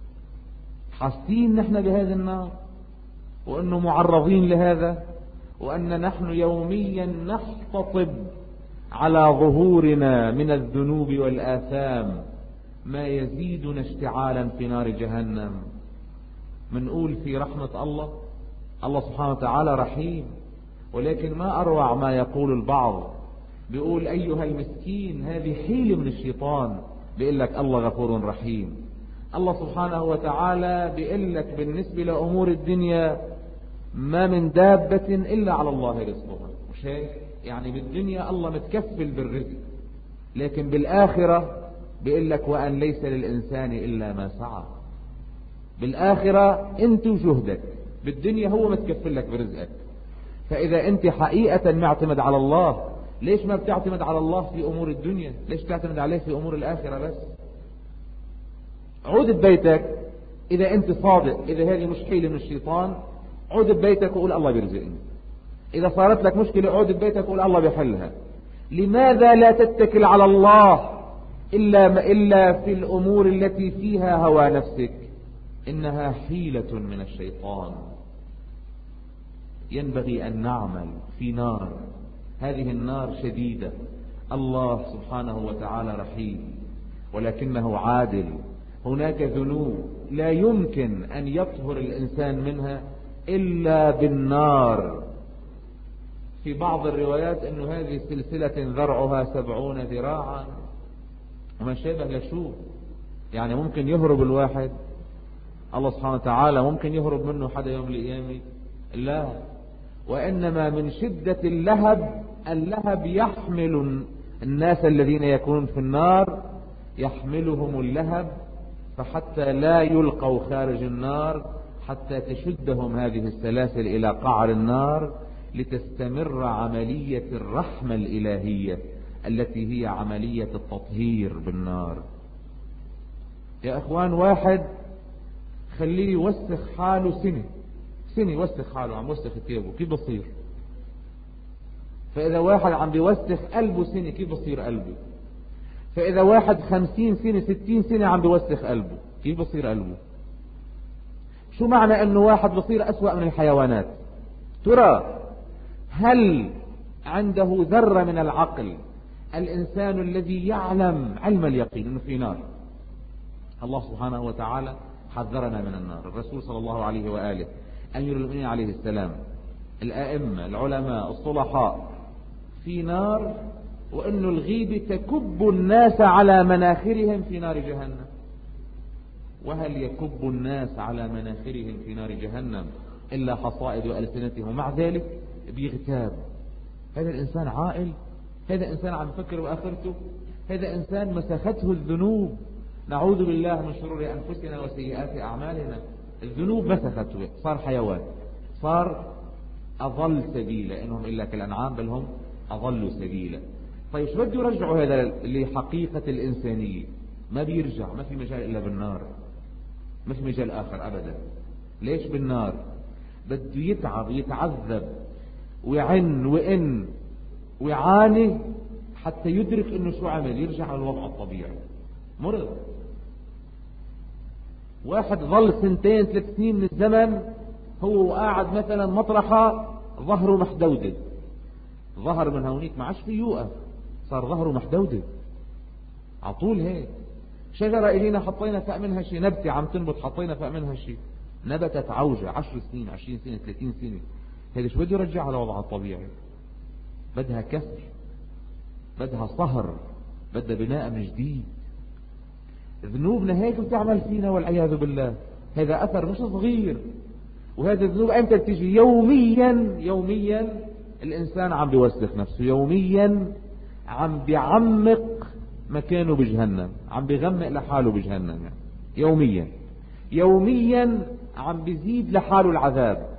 حاسين نحن بهذه النار وأنه معرضين لهذا، وأن نحن يوميا نحتطب على ظهورنا من الذنوب والآثام ما يزيدنا اشتعالا في نار جهنم. منقول في رحمة الله، الله سبحانه وتعالى رحيم، ولكن ما أروع ما يقول البعض، بيقول أيها المسكين هذه حيلة من الشيطان، بيقول لك الله غفور رحيم. الله سبحانه وتعالى بيقول لك بالنسبة لأمور الدنيا ما من دابة إلا على الله رزقها، مش هيك؟ يعني بالدنيا الله متكفل بالرزق، لكن بالآخرة بيقول لك وأن ليس للإنسان إلا ما سعى. بالآخرة أنت وجهدك، بالدنيا هو متكفل لك برزقك. فإذا أنت حقيقة معتمد على الله، ليش ما بتعتمد على الله في أمور الدنيا؟ ليش تعتمد عليه في أمور الآخرة بس؟ عود ببيتك إذا أنت صادق، إذا هذه مش حيلة من الشيطان، عود ببيتك وقول الله بيرزقني. إذا صارت لك مشكلة عود ببيتك وقول الله بيحلها. لماذا لا تتكل على الله إلا إلا في الأمور التي فيها هوى نفسك؟ إنها حيلة من الشيطان. ينبغي أن نعمل في نار، هذه النار شديدة. الله سبحانه وتعالى رحيم ولكنه عادل. هناك ذنوب لا يمكن أن يطهر الإنسان منها إلا بالنار. في بعض الروايات أن هذه سلسلة ذرعها سبعون ذراعا وما شابه لشوف. يعني ممكن يهرب الواحد، الله سبحانه وتعالى ممكن يهرب منه حدا يوم القيامة؟ لا، وإنما من شدة اللهب. اللهب يحمل الناس الذين يكونون في النار، يحملهم اللهب فحتى لا يلقوا خارج النار، حتى تشدهم هذه السلاسل إلى قعر النار، لتستمر عملية الرحمة الإلهية التي هي عملية التطهير بالنار. يا أخوان، واحد خليه يوسخ حاله سنة سنة يوسخ حاله، عم يوسخ ثيابه، كيف بصير؟ فإذا واحد عم بيوسخ قلبه سنة، كيف بصير قلبه؟ فإذا واحد خمسين سنة ستين سنة عم بيوسخ قلبه، كيف بصير قلبه؟ شو معنى أنه واحد بصير أسوأ من الحيوانات؟ ترى هل عنده ذرة من العقل الإنسان الذي يعلم علم اليقين أنه في نار؟ الله سبحانه وتعالى حذرنا من النار. الرسول صلى الله عليه وآله، أمير المؤمنين عليه السلام، الأئمة، العلماء، الصلحاء، في نار، وأن الغيبة تكب الناس على مناخرهم في نار جهنم. وهل يكب الناس على مناخرهم في نار جهنم إلا حصائد ألسنتهم؟ مع ذلك بيغتاب. هذا الإنسان عاقل؟ هذا إنسان عم يفكر بآخرته؟ هذا إنسان مسخته الذنوب. نعوذ بالله من شرور أنفسنا وسيئات أعمالنا. الذنوب مسخته، صار حيوان، صار أضل سبيلا. إنهم إلا كالأنعام بل هم أضلوا سبيلا. طيب شو بده يرجعوا هذا لحقيقة الإنسانية؟ ما بيرجع، ما في مجال إلا بالنار، ما في مجال آخر أبدا. ليش بالنار؟ بده يتعب يتعذب ويعن وإن ويعاني حتى يدرك إنه شو عمل، يرجع على الوضع الطبيعي. مرض. واحد ظل سنتين ثلاث سنين من الزمن هو قاعد مثلا مطرحة ظهره محدودة، ظهر من هونيك ما عادش في يوقف، صار ظهره محدودة عطول هيك. شجرة إلينا حطينا فوق منها شيء، نبتة عم تنبت حطينا فوق منها شيء، نبتت عوجة عشر سنين عشرين سنة ثلاثين سنة. هذا شو بده يرجع على وضعها الطبيعي؟ بدها كسر، بدها صهر، بدها بناء من جديد. ذنوبنا هيك بتعمل فينا والعياذ بالله. هذا أثر مش صغير. وهذا الذنوب أمتى بتيجي؟ يوميا يوميا الإنسان عم بيوسخ نفسه، يوميا عم بيعمق مكانه بجهنم، عم بيغمق لحاله بجهنم، يعني يوميا يوميا عم بيزيد لحاله العذاب.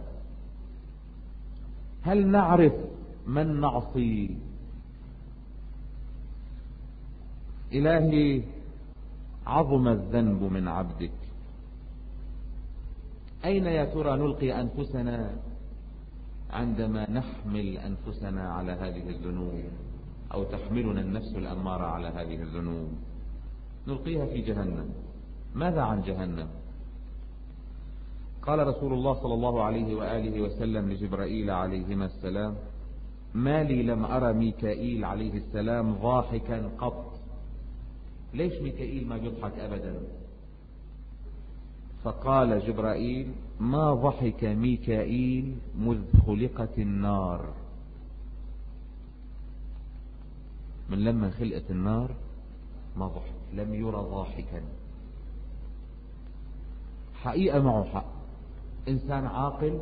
هل نعرف من نعصي؟ إلهي عظم الذنب من عبدك. أين يا ترى نلقي أنفسنا عندما نحمل أنفسنا على هذه الذنوب، أو تحملنا النفس الأمارة على هذه الذنوب؟ نلقيها في جهنم. ماذا عن جهنم؟ قال رسول الله صلى الله عليه وآله وسلم لجبرائيل عليهما السلام: ما لي لم أرى ميكائيل عليه السلام ضاحكا قط. ليش ميكائيل ما بيضحك أبدا؟ فقال جبرائيل: ما ضحك ميكائيل مذ خلقت النار. من لما خلقت النار ما ضحك، لم يرى ضاحكا. حقيقة معه حق، إنسان عاقل،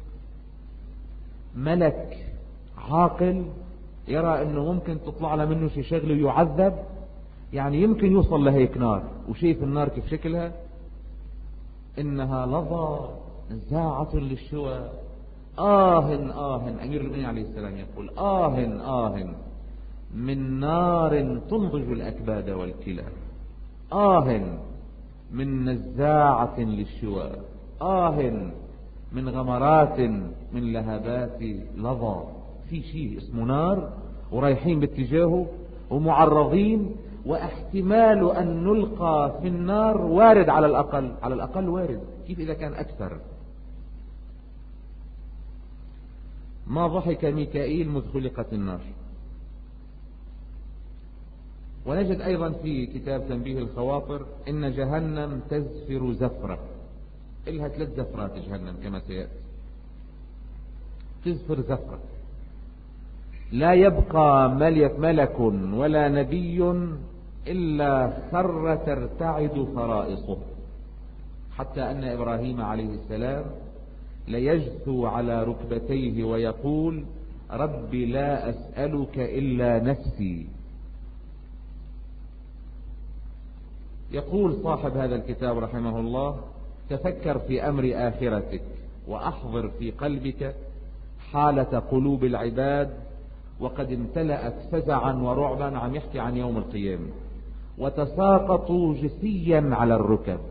ملك عاقل، يرى أنه ممكن تطلع له منه شي شغله ويعذب، يعني يمكن يوصل لهيك نار. وشايف النار كيف شكلها؟ إنها لظى نزاعة للشوى، آه آه أمير المؤمنين عليه السلام يقول آه آه من نار تنضج الأكباد والكلى، آه من نزاعة للشوى، آه من غمرات من لهبات لظى. في شيء اسمه نار ورايحين باتجاهه ومعرضين، واحتمال أن نلقى في النار وارد، على الأقل على الأقل وارد، كيف إذا كان أكثر. ما ضحك ميكائيل مذ خلقت النار. ونجد أيضا في كتاب تنبيه الخواطر إن جهنم تزفر زفرة، إلها ثلاث زفرات جهنم كما سيأتي، تزفر زفرة لا يبقى ملك ولا نبي إلا خر ترتعد فرائصه، حتى أن إبراهيم عليه السلام ليجثو على ركبتيه ويقول رب لا أسألك إلا نفسي. يقول صاحب هذا الكتاب رحمه الله تفكر في أمر آخرتك وأحضر في قلبك حالة قلوب العباد وقد امتلأت فزعا ورعبا، عم يحكي عن يوم القيامة، وتساقطوا جثيا على الركب،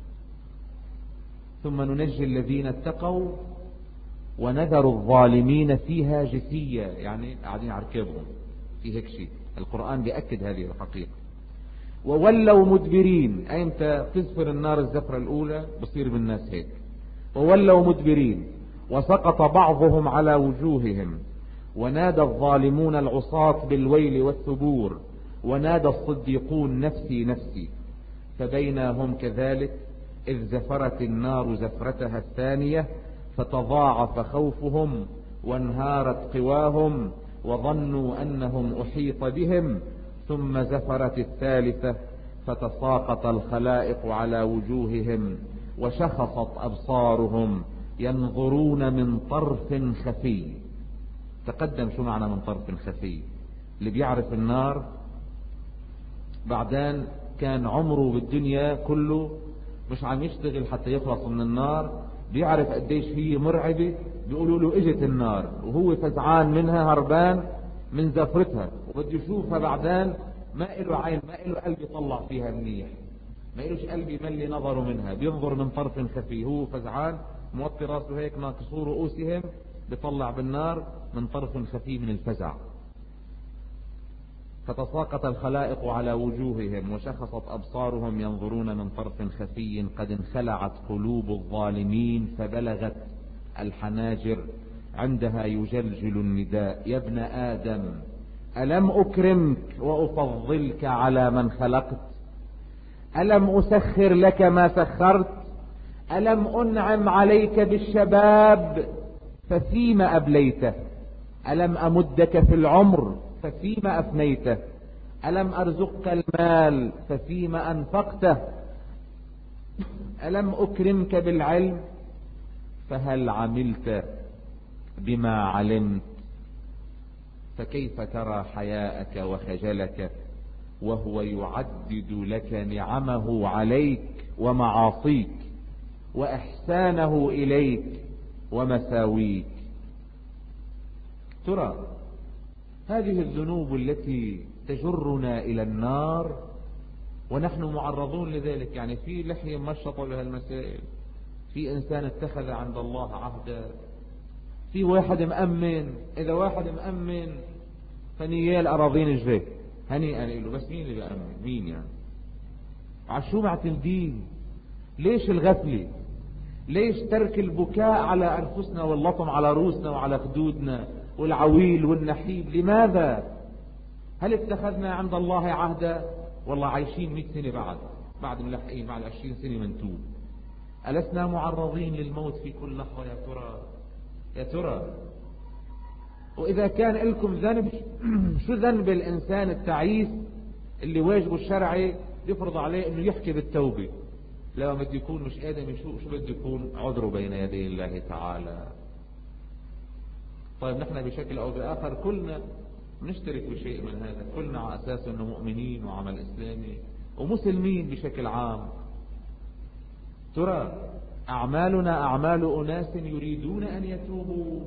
ثم ننجي الذين اتقوا ونذر الظالمين فيها جثيا، يعني قاعدين عركبهم في هيك شيء. القرآن بيأكد هذه الحقيقة. وولوا مدبرين، ايمتى تزفر النار الزفرة الاولى بصير بالناس هيك. وولوا مدبرين وسقط بعضهم على وجوههم، ونادى الظالمون العصاة بالويل والثبور، ونادى الصديقون نفسي نفسي. فبينهم كذلك إذ زفرت النار زفرتها الثانية فتضاعف خوفهم وانهارت قواهم وظنوا أنهم أحيط بهم، ثم زفرت الثالثة فتساقط الخلائق على وجوههم وشخصت أبصارهم ينظرون من طرف خفي. تقدم شو معنى من طرف خفي؟ اللي بيعرف النار بعدين كان عمره بالدنيا كله مش عم يشتغل حتى يخلص من النار، بيعرف قديش هي مرعبة. بيقولوا له اجت النار وهو فزعان منها هربان من زفرتها وبده يشوفها، بعدين ما له عين ما له قلب يطلع فيها منيح، ما لهش قلب يملي نظره منها، بينظر من طرف خفي، هو فزعان موطي راسه هيك ناقصو رؤوسهم، بيطلع بالنار من طرف خفي من الفزع. فتساقط الخلائق على وجوههم وشخصت أبصارهم ينظرون من طرف خفي، قد انخلعت قلوب الظالمين فبلغت الحناجر، عندها يجلجل النداء يا ابن آدم ألم أكرمك وأفضلك على من خلقت؟ ألم أسخر لك ما سخرت؟ ألم أنعم عليك بالشباب ففيما أبليته؟ ألم أمدك في العمر ففيما أفنيته؟ ألم أرزقك المال ففيما أنفقته؟ ألم أكرمك بالعلم فهل عملت بما علمت؟ فكيف ترى حياءك وخجلك وهو يعدد لك نعمه عليك ومعاصيك وإحسانه إليك ومساويك؟ ترى هذه الذنوب التي تجرنا إلى النار ونحن معرضون لذلك. يعني في لحية مشطة بهالمسائل، في إنسان اتخذ عند الله عهدا، في واحد مأمن. إذا واحد مأمن فنيال أراضين جريه هنيئا له، بس مين اللي بأمن؟ مين يعني؟ عشو معتمدين؟ ليش الغفلة؟ ليش ترك البكاء على أنفسنا واللطم على رؤوسنا وعلى خدودنا والعويل والنحيب؟ لماذا؟ هل اتخذنا عند الله عهدا؟ والله عايشين مئة سنة بعد بعد ملحقين بعد عشرين سنة منتوب. ألسنا معرضين للموت في كل لحظة يا ترى؟ يا ترى وإذا كان لكم ذنب شو ذنب الإنسان التعيس اللي واجبه الشرعي يفرض عليه انه يحكي بالتوبة؟ لما بده يكون مش قادم يشوف شو بده يكون عذره بين يدي الله تعالى. طيب نحن بشكل او باخر كلنا نشترك بشيء من هذا، كلنا على اساس انه مؤمنين وعمل اسلامي ومسلمين بشكل عام. ترى أعمالنا أعمال أناس يريدون أن يتوبوا،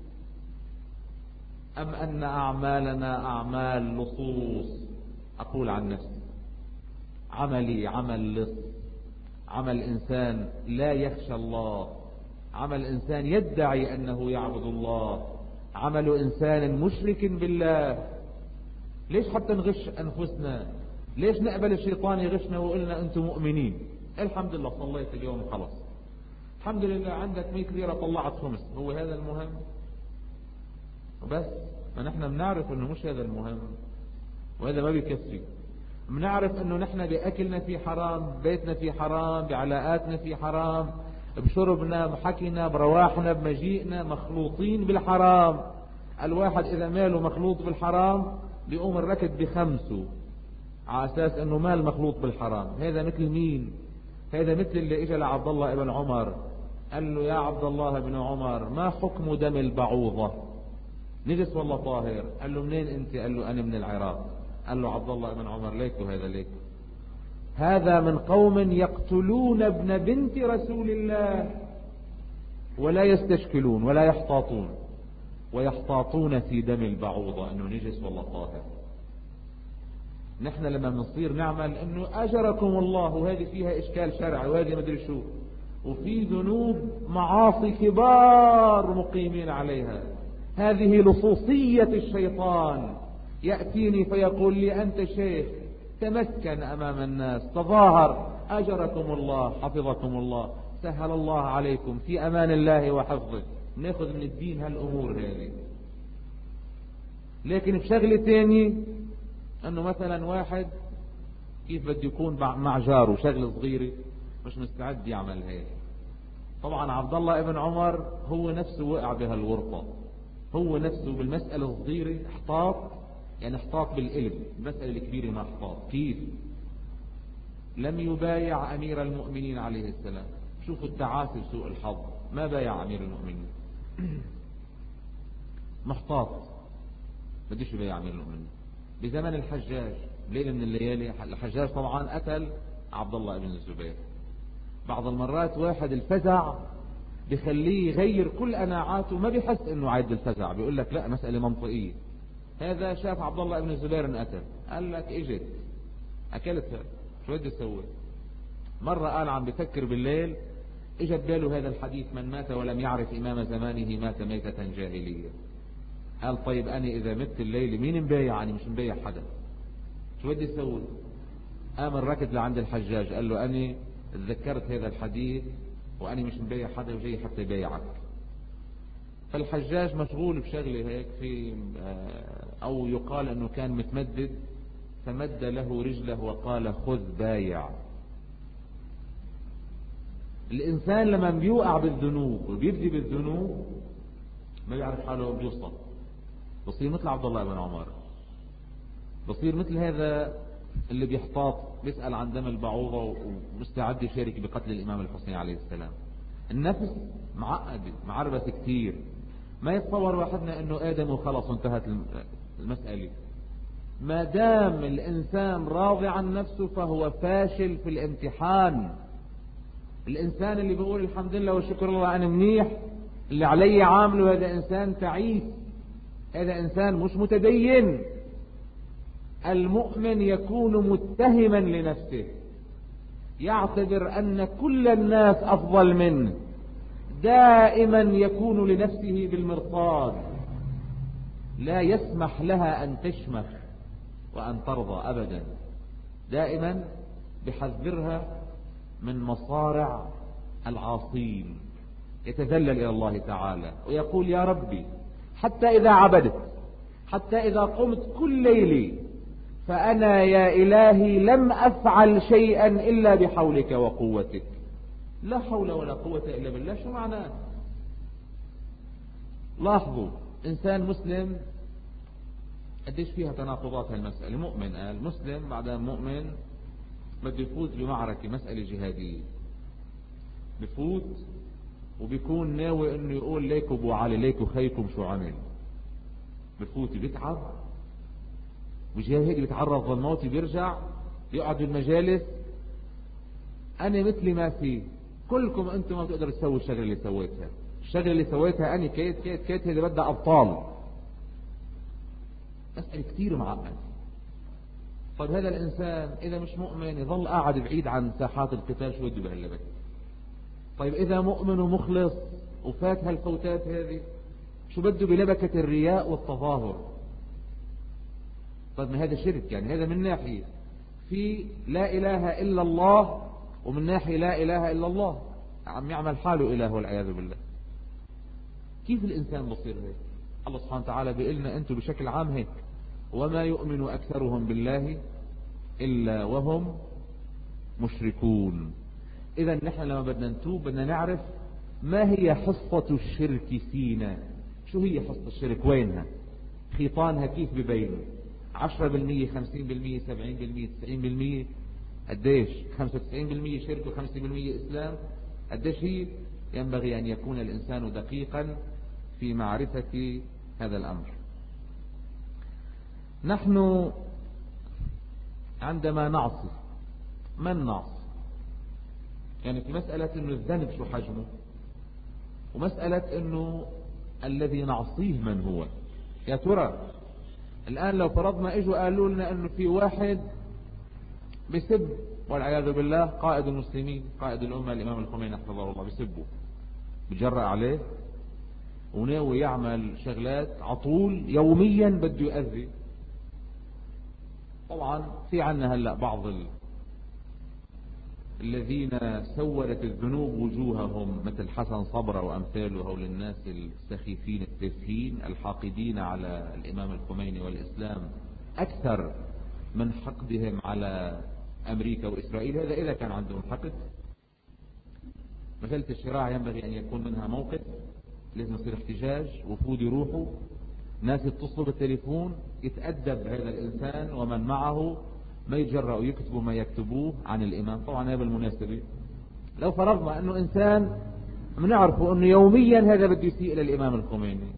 أم أن أعمالنا أعمال لصوص؟ أقول عن نفسي عملي عمل لص، عمل إنسان لا يخشى الله، عمل إنسان يدعي أنه يعبد الله، عمل إنسان مشرك بالله. ليش حتى نغش أنفسنا؟ ليش نقبل الشيطان يغشنا وقلنا أنتم مؤمنين؟ الحمد لله صليت اليوم خلاص، الحمد لله عندك مئة ليرة طلعت خمس، هو هذا المهم؟ بس ما نحن بنعرف أنه مش هذا المهم، وهذا ما بيكفي. بنعرف أنه نحن بأكلنا في حرام، ببيتنا في حرام، بعلاقاتنا في حرام، بشربنا، بحكينا، برواحنا، بمجيئنا مخلوطين بالحرام. الواحد إذا ماله مخلوط بالحرام بيقوم الركض بخمسه على أساس أنه مال مخلوط بالحرام. هذا مثل مين؟ هذا مثل اللي إجا لعبد الله ابن عمر قال له: يا عبد الله بن عمر، ما حكم دم البعوضة؟ نجس ولا طاهر؟ قال له: منين أنت؟ قال له: أنا من العراق. قال له عبد الله بن عمر: ليك هذا ليك، هذا من قوم يقتلون ابن بنت رسول الله ولا يستشكلون ولا يحتاطون، ويحتاطون في دم البعوضة انه نجس ولا طاهر. نحن لما بنصير نعمل انه اجركم الله، وهذه فيها اشكال شرعي وهذه مدري شو، وفي ذنوب معاصي كبار مقيمين عليها، هذه لصوصية الشيطان. يأتيني فيقول لي: أنت شيخ، تمكن أمام الناس، تظاهر، أجركم الله، حفظكم الله، سهل الله عليكم، في أمان الله وحفظه. ناخذ من الدين هالأمور هذه. لكن بشغلة تاني أنه مثلا واحد كيف بده يكون مع جاره شغلة صغيرة مش مستعد يعمل هيك. طبعا عبد الله ابن عمر هو نفسه وقع بهالورطة، هو نفسه بالمسألة الصغيرة احتاط، يعني احتاط بالقلب، المسألة الكبيرة ما احتاط. كيف؟ لم يبايع أمير المؤمنين عليه السلام. شوفوا التعاسي وسوء الحظ، ما بايع أمير المؤمنين. محتاط، بديش يبايع أمير المؤمنين. بزمن الحجاج ليلة من الليالي، الحجاج طبعا قتل عبد الله بن الزبير. بعض المرات واحد الفزع بخليه يغير كل قناعاته، ما بيحس انه عيد الفزع، بيقول لك لا مسألة منطقية. هذا شاف عبد الله بن الزبير انقتل، قال لك اجت اكلتها، شو بدي اسوي؟ مرة قال عم بفكر بالليل، اجت باله هذا الحديث: من مات ولم يعرف امام زمانه مات ميتة جاهلية. قال طيب انا اذا مت الليل مين مبايع؟ انا مش مبايع حدا، شو بدي اسوي؟ قام الركض لعند الحجاج قال له: انا تذكرت هذا الحديث وأنا مش مبايع حدا وجاي حتى يبايعك. فالحجاج مشغول بشغله هيك في، أو يقال أنه كان متمدد، فمد له رجله وقال: خذ بايع. الإنسان لما بيوقع بالذنوب وبيبدي بالذنوب ما بيعرف حاله بيوصل، بصير مثل عبد الله بن عمر، بصير مثل هذا اللي بيحتاط بيسأل عن دم البعوضة ومستعد يشارك بقتل الإمام الحسين عليه السلام. النفس معقدة معربة كتير، ما يتصور واحدنا انه آدم وخلص وانتهت المسألة. ما دام الإنسان راضي عن نفسه فهو فاشل في الامتحان. الإنسان اللي بيقول الحمد لله والشكر لله أنا منيح، اللي علي عامله، هذا إنسان تعيس، هذا إنسان مش متدين. المؤمن يكون متهما لنفسه، يعتبر أن كل الناس أفضل منه، دائما يكون لنفسه بالمرصاد، لا يسمح لها أن تشمخ وأن ترضى أبدا، دائما بحذرها من مصارع العاصين. يتذلل إلى الله تعالى ويقول: يا ربي، حتى إذا عبدت، حتى إذا قمت كل ليلي، فأنا يا إلهي لم أفعل شيئا إلا بحولك وقوتك. لا حول ولا قوة إلا بالله، شو معناه؟ لاحظوا، إنسان مسلم قديش فيها تناقضات هالمسألة. مؤمن، قال مسلم بعدها مؤمن بده يفوت بمعركة مسألة جهادية، بفوت وبيكون ناوي انه يقول: ليكوا ابو علي، ليكوا خيكم شو عمل. بفوت بيتعب وجاهد، بيتعرض للموت، بيرجع يقعد بالمجالس. انا مثلي ما في، كلكم انتم ما بتقدروا تسووا الشغله اللي سويتها. الشغله اللي سويتها انا كيت كيت كيت اللي بدها ابطال. مسألة كثير معقدة. طيب هذا الانسان اذا مش مؤمن يظل قاعد بعيد عن ساحات القتال، شو بده بهاللبك؟ طيب اذا مؤمن ومخلص وفات هالفوتات هذه، شو بده بلبكة الرياء والتظاهر؟ طيب ما هذا شرك. يعني هذا من ناحية في لا اله الا الله، ومن ناحية لا اله الا الله عم يعمل حاله اله والعياذ بالله. كيف الانسان بصير هيك؟ الله سبحانه وتعالى بيقول لنا انتم بشكل عام هيك: وما يؤمن اكثرهم بالله الا وهم مشركون. اذا نحن لما بدنا نتوب بدنا نعرف ما هي حصة الشرك فينا. شو هي حصة الشرك؟ وينها؟ خيطانها كيف ببينه؟ عشرة بالمية، خمسين بالمية، سبعين بالمية، تسعين بالمية؟ قديش؟ خمسة وتسعين بالمية شرك وخمسين بالمية اسلام؟ قديش هي؟ ينبغي ان يكون الانسان دقيقا في معرفة هذا الامر. نحن عندما نعصي من نعصي؟ يعني في مسألة انه الذنب شو حجمه، ومسألة انه الذي نعصيه من هو. يا ترى الان لو فرضنا اجوا قالوا لنا انه في واحد بسب والعياذ بالله قائد المسلمين، قائد الامة الامام الخميني حفظه الله، بسبه، بجرأ عليه وناوي يعمل شغلات عطول يوميا بده يؤذي. طبعا في عنا هلأ بعض ال... الذين سودت الذنوب وجوههم مثل حسن صبرة وأمثاله، هول الناس السخيفين التافهين الحاقدين على الإمام الخميني والإسلام أكثر من حقدهم على أمريكا وإسرائيل. هذا إذا كان عندهم حقد. مسألة الشراع ينبغي أن يكون منها موقف، لازم يصير احتجاج، وفود يروحوا، ناس يتصلوا بالتليفون، يتأدب هذا الإنسان ومن معه، ما يتجرأوا يكتبوا ما يكتبوه عن الإمام. طبعا هذا بالمناسبة لو فرضنا أنه إنسان بنعرفه أنه يوميا هذا بده يسيء إلى الإمام الخميني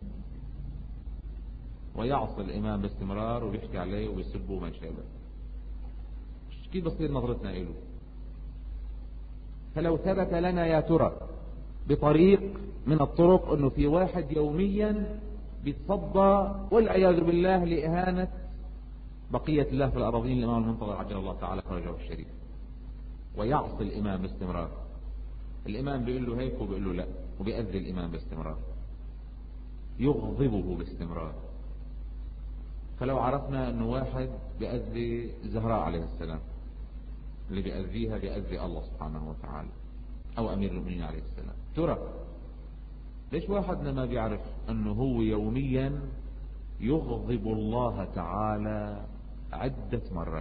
ويعصي الإمام باستمرار وبيحكي عليه وبيسبه وما شابه، كيف بصير نظرتنا إله؟ فلو ثبت لنا يا ترى بطريق من الطرق أنه في واحد يوميا بيتصدى والعياذ بالله لإهانة بقية الله في الأراضين الإمام المنتظر عجل الله تعالى فرجه الشريف، ويعصي الإمام باستمرار، الإمام بيقول له هيك وبيقول له لا، وبيأذي الإمام باستمرار، يغضبه باستمرار. فلو عرفنا أنه واحد بيأذي زهراء عليه السلام، اللي بيأذيها بيأذي الله سبحانه وتعالى أو أمير المؤمنين عليه السلام، ترى ليش واحد ما بيعرف أنه هو يوميا يغضب الله تعالى عدة مرات؟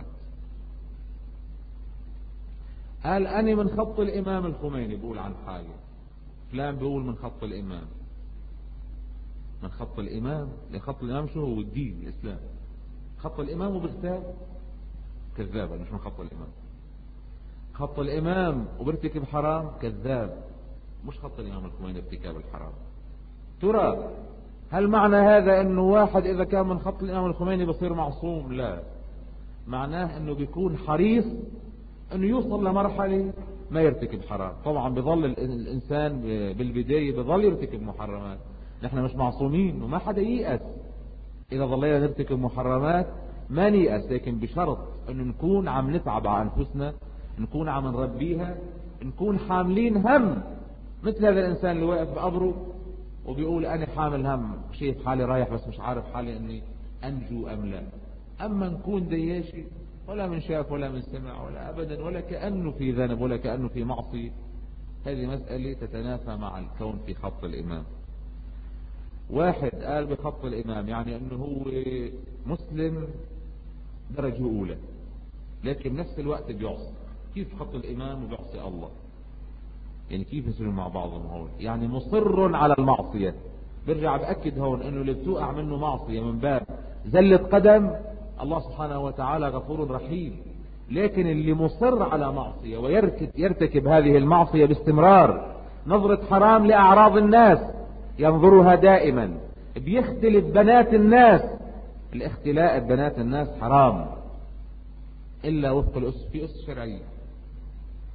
قال أنا من خط الإمام الخميني، بقول عن حالي، فلان بيقول من خط الإمام. من خط الإمام؟ لخط الإمام شو هو؟ الدين الإسلام. خط الإمام وبغتاب؟ كذاب، مش من خط الإمام. خط الإمام وبرتكب حرام؟ كذاب، مش خط الإمام الخميني ارتكاب الحرام. ترى هل معنى هذا انه واحد اذا كان من خط الامام الخميني بصير معصوم؟ لا، معناه انه بيكون حريص انه يوصل لمرحلة ما يرتكب حرام. طبعا بظل الانسان بالبداية بظل يرتكب محرمات، نحن مش معصومين وما حدا ييأس. اذا ظلينا نرتكب محرمات ما نيأس، لكن بشرط انه نكون عم نتعب على انفسنا، نكون عم نربيها، نكون حاملين هم، مثل هذا الانسان اللي واقف بقبره وبيقول أنا حامل هم، شايف حالي رايح بس مش عارف حالي أني أنجو أم لا. أما نكون دياشي ولا من شاف ولا من سمع ولا أبدا، ولا كأنه في ذنب ولا كأنه في معصية، هذه مسألة تتنافى مع الكون في خط الإمام. واحد قال بخط الإمام يعني أنه هو مسلم درجة أولى، لكن بنفس الوقت بيعصي. كيف خط الإمام وبيعصي الله؟ يعني كيف يصيروا مع بعضهم هون؟ يعني مصر على المعصية. برجع بأكد هون انه اللي بتوقع منه معصية من باب زلة قدم، الله سبحانه وتعالى غفور رحيم، لكن اللي مصر على معصية ويرتكب هذه المعصية باستمرار، نظرة حرام لأعراض الناس ينظرها دائما، بيختلف بنات الناس، الاختلاء بنات الناس حرام إلا وفق الأس في أس شرعية.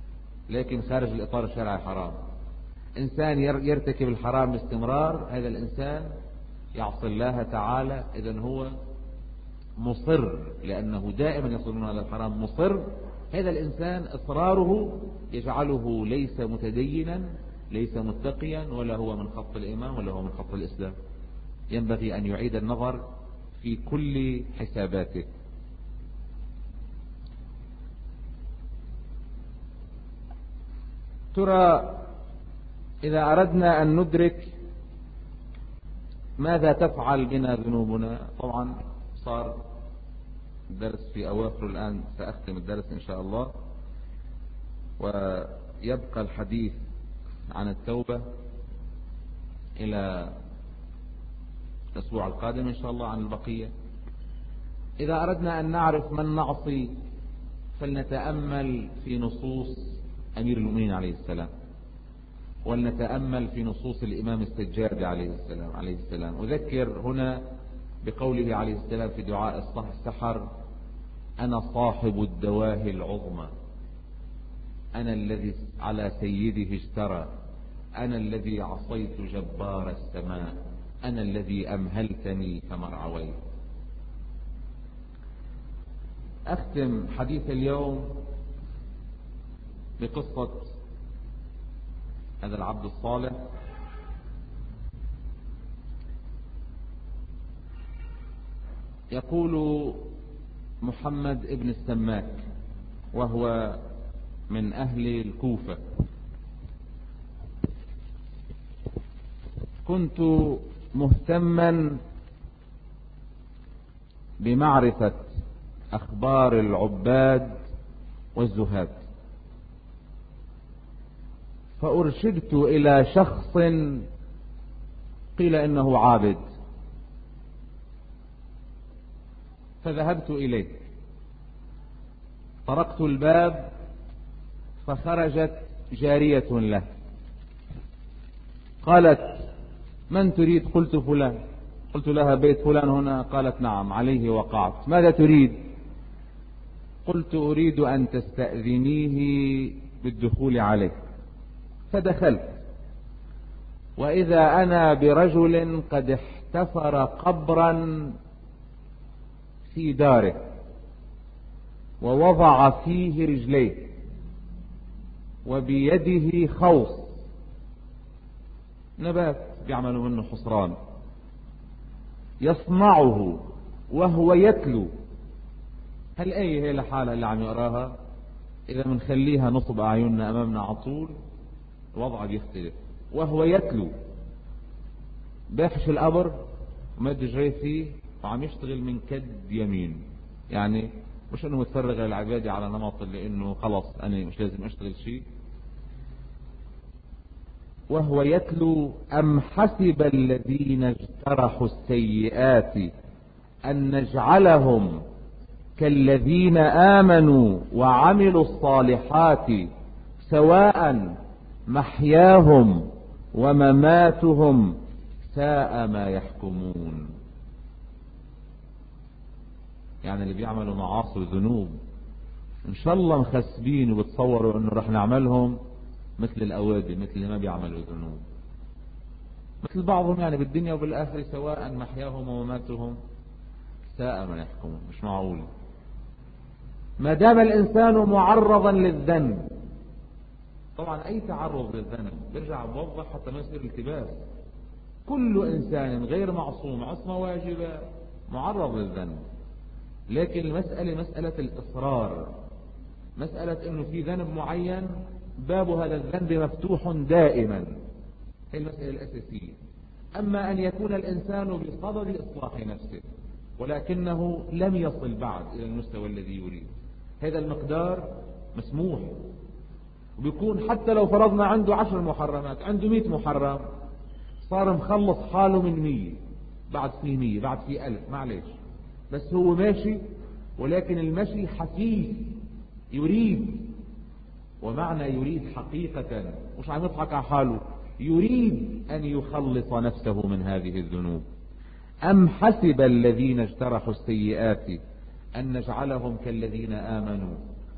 لكن خارج الإطار الشرعي حرام. إنسان يرتكب الحرام باستمرار، هذا الإنسان يعصي الله تعالى، إذن هو مصر لأنه دائما يصل من هذا الحرام مصر. هذا الإنسان إصراره يجعله ليس متدينا، ليس متقيا، ولا هو من خط الإيمان ولا هو من خط الإسلام. ينبغي أن يعيد النظر في كل حساباته. ترى إذا أردنا أن ندرك ماذا تفعل بنا ذنوبنا، طبعا صار الدرس في أواخر الآن، سأختم الدرس إن شاء الله، ويبقى الحديث عن التوبة إلى الأسبوع القادم إن شاء الله عن البقية. إذا أردنا أن نعرف من نعصي فلنتأمل في نصوص أمير المؤمنين عليه السلام، ولنتأمل في نصوص الإمام السجاد عليه السلام عليه السلام أذكر هنا بقوله عليه السلام في دعاء السحر: أنا صاحب الدواهي العظمى، أنا الذي على سيده اشترى، أنا الذي عصيت جبار السماء، أنا الذي أمهلتني فمرعوي. أختم حديث اليوم بقصة هذا العبد الصالح. يقول محمد ابن السماك وهو من أهل الكوفة: كنت مهتما بمعرفة أخبار العباد والزهاد، فأرشدت إلى شخص قيل إنه عابد، فذهبت إليه، طرقت الباب فخرجت جارية له، قالت: من تريد؟ قلت: فلان. قلت لها: بيت فلان هنا؟ قالت: نعم. عليه وقعت. ماذا تريد؟ قلت: أريد أن تستأذنيه بالدخول عليه. فدخلت، وإذا أنا برجل قد احتفر قبرا في داره ووضع فيه رجليه وبيده خوص، نبات بيعملوا منه حصران، يصنعه وهو يتلو. هل أي هي الحالة اللي عم يقراها؟ إذا منخليها نصب أعيننا أمامنا عطول، الوضع بيختلف. وهو يتلو، بيحش القبر ومد جريه فيه وعم يشتغل من كد يمين، يعني مش انه متفرغ للعبادة على نمط اللي انه خلص انا مش لازم اشتغل شيء. وهو يتلو: أم حسب الذين اجترحوا السيئات أن نجعلهم كالذين آمنوا وعملوا الصالحات سواء محياهم ومماتهم ساء ما يحكمون. يعني اللي بيعملوا معاصي وذنوب ان شاء الله مخسبين وبتصوروا انه رح نعملهم مثل الاوادي، مثل اللي ما بيعملوا ذنوب، مثل بعضهم يعني بالدنيا وبالاخره سواء محياهم ومماتهم ساء ما يحكمون. مش معقول. ما دام الانسان معرضا للذنب، طبعا اي تعرض للذنب برجع بوضح حتى ما يصير التباس. كل انسان غير معصوم عصمة واجبة معرض للذنب، لكن المسألة مسألة الاصرار، مسألة انه في ذنب معين باب هذا الذنب مفتوح دائما، هي المسألة الاساسية. اما ان يكون الانسان بصدد اصلاح نفسه ولكنه لم يصل بعد الى المستوى الذي يريد، هذا المقدار مسموح. وبيكون حتى لو فرضنا عنده عشر محرمات، عنده مئة محرم، صار مخلص حاله من مية، بعد في مية، بعد في ألف، معلش، بس هو ماشي، ولكن المشي حثيث، يريد. ومعنى يريد حقيقة مش عم يضحك على حاله، يريد أن يخلص نفسه من هذه الذنوب. أم حسب الذين اجترحوا السيئات أن نجعلهم كالذين آمنوا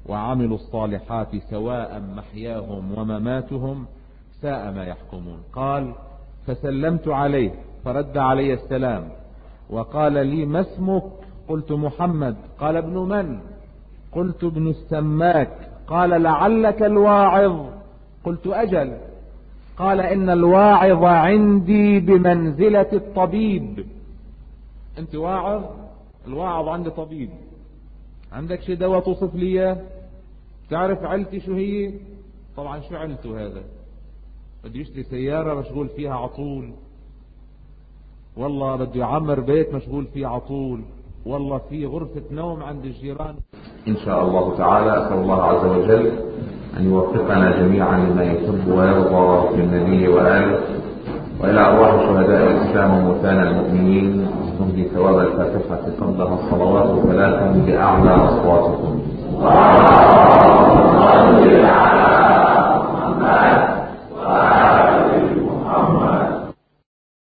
وعملوا الصالحات سواء محياهم ومماتهم ساء ما يحكمون. قال فسلمت عليه فرد علي السلام وقال لي ما اسمك؟ قلت محمد. قال ابن من؟ قلت ابن السماك. قال لعلك الواعظ؟ قلت أجل. قال إن الواعظ عندي بمنزلة الطبيب. أنت واعظ؟ الواعظ عندي طبيب. عندك شي دواء توصف لي اياه؟ تعرف عيلتي شو هي؟ طبعا شو عيلته هذا؟ بده يشتري سيارة مشغول فيها عطول، والله بده يعمر بيت مشغول فيه عطول، والله في غرفة نوم عند الجيران. إن شاء الله تعالى أسأل الله عز وجل أن يوفقنا جميعا لما يحب ويرضى للنبي وآله، وإلى أرواح شهداء الإسلام وموتانا المؤمنين نهدي ثواب الفاتحة قبلها الصلوات ثلاثا بأعلى أصواتكم.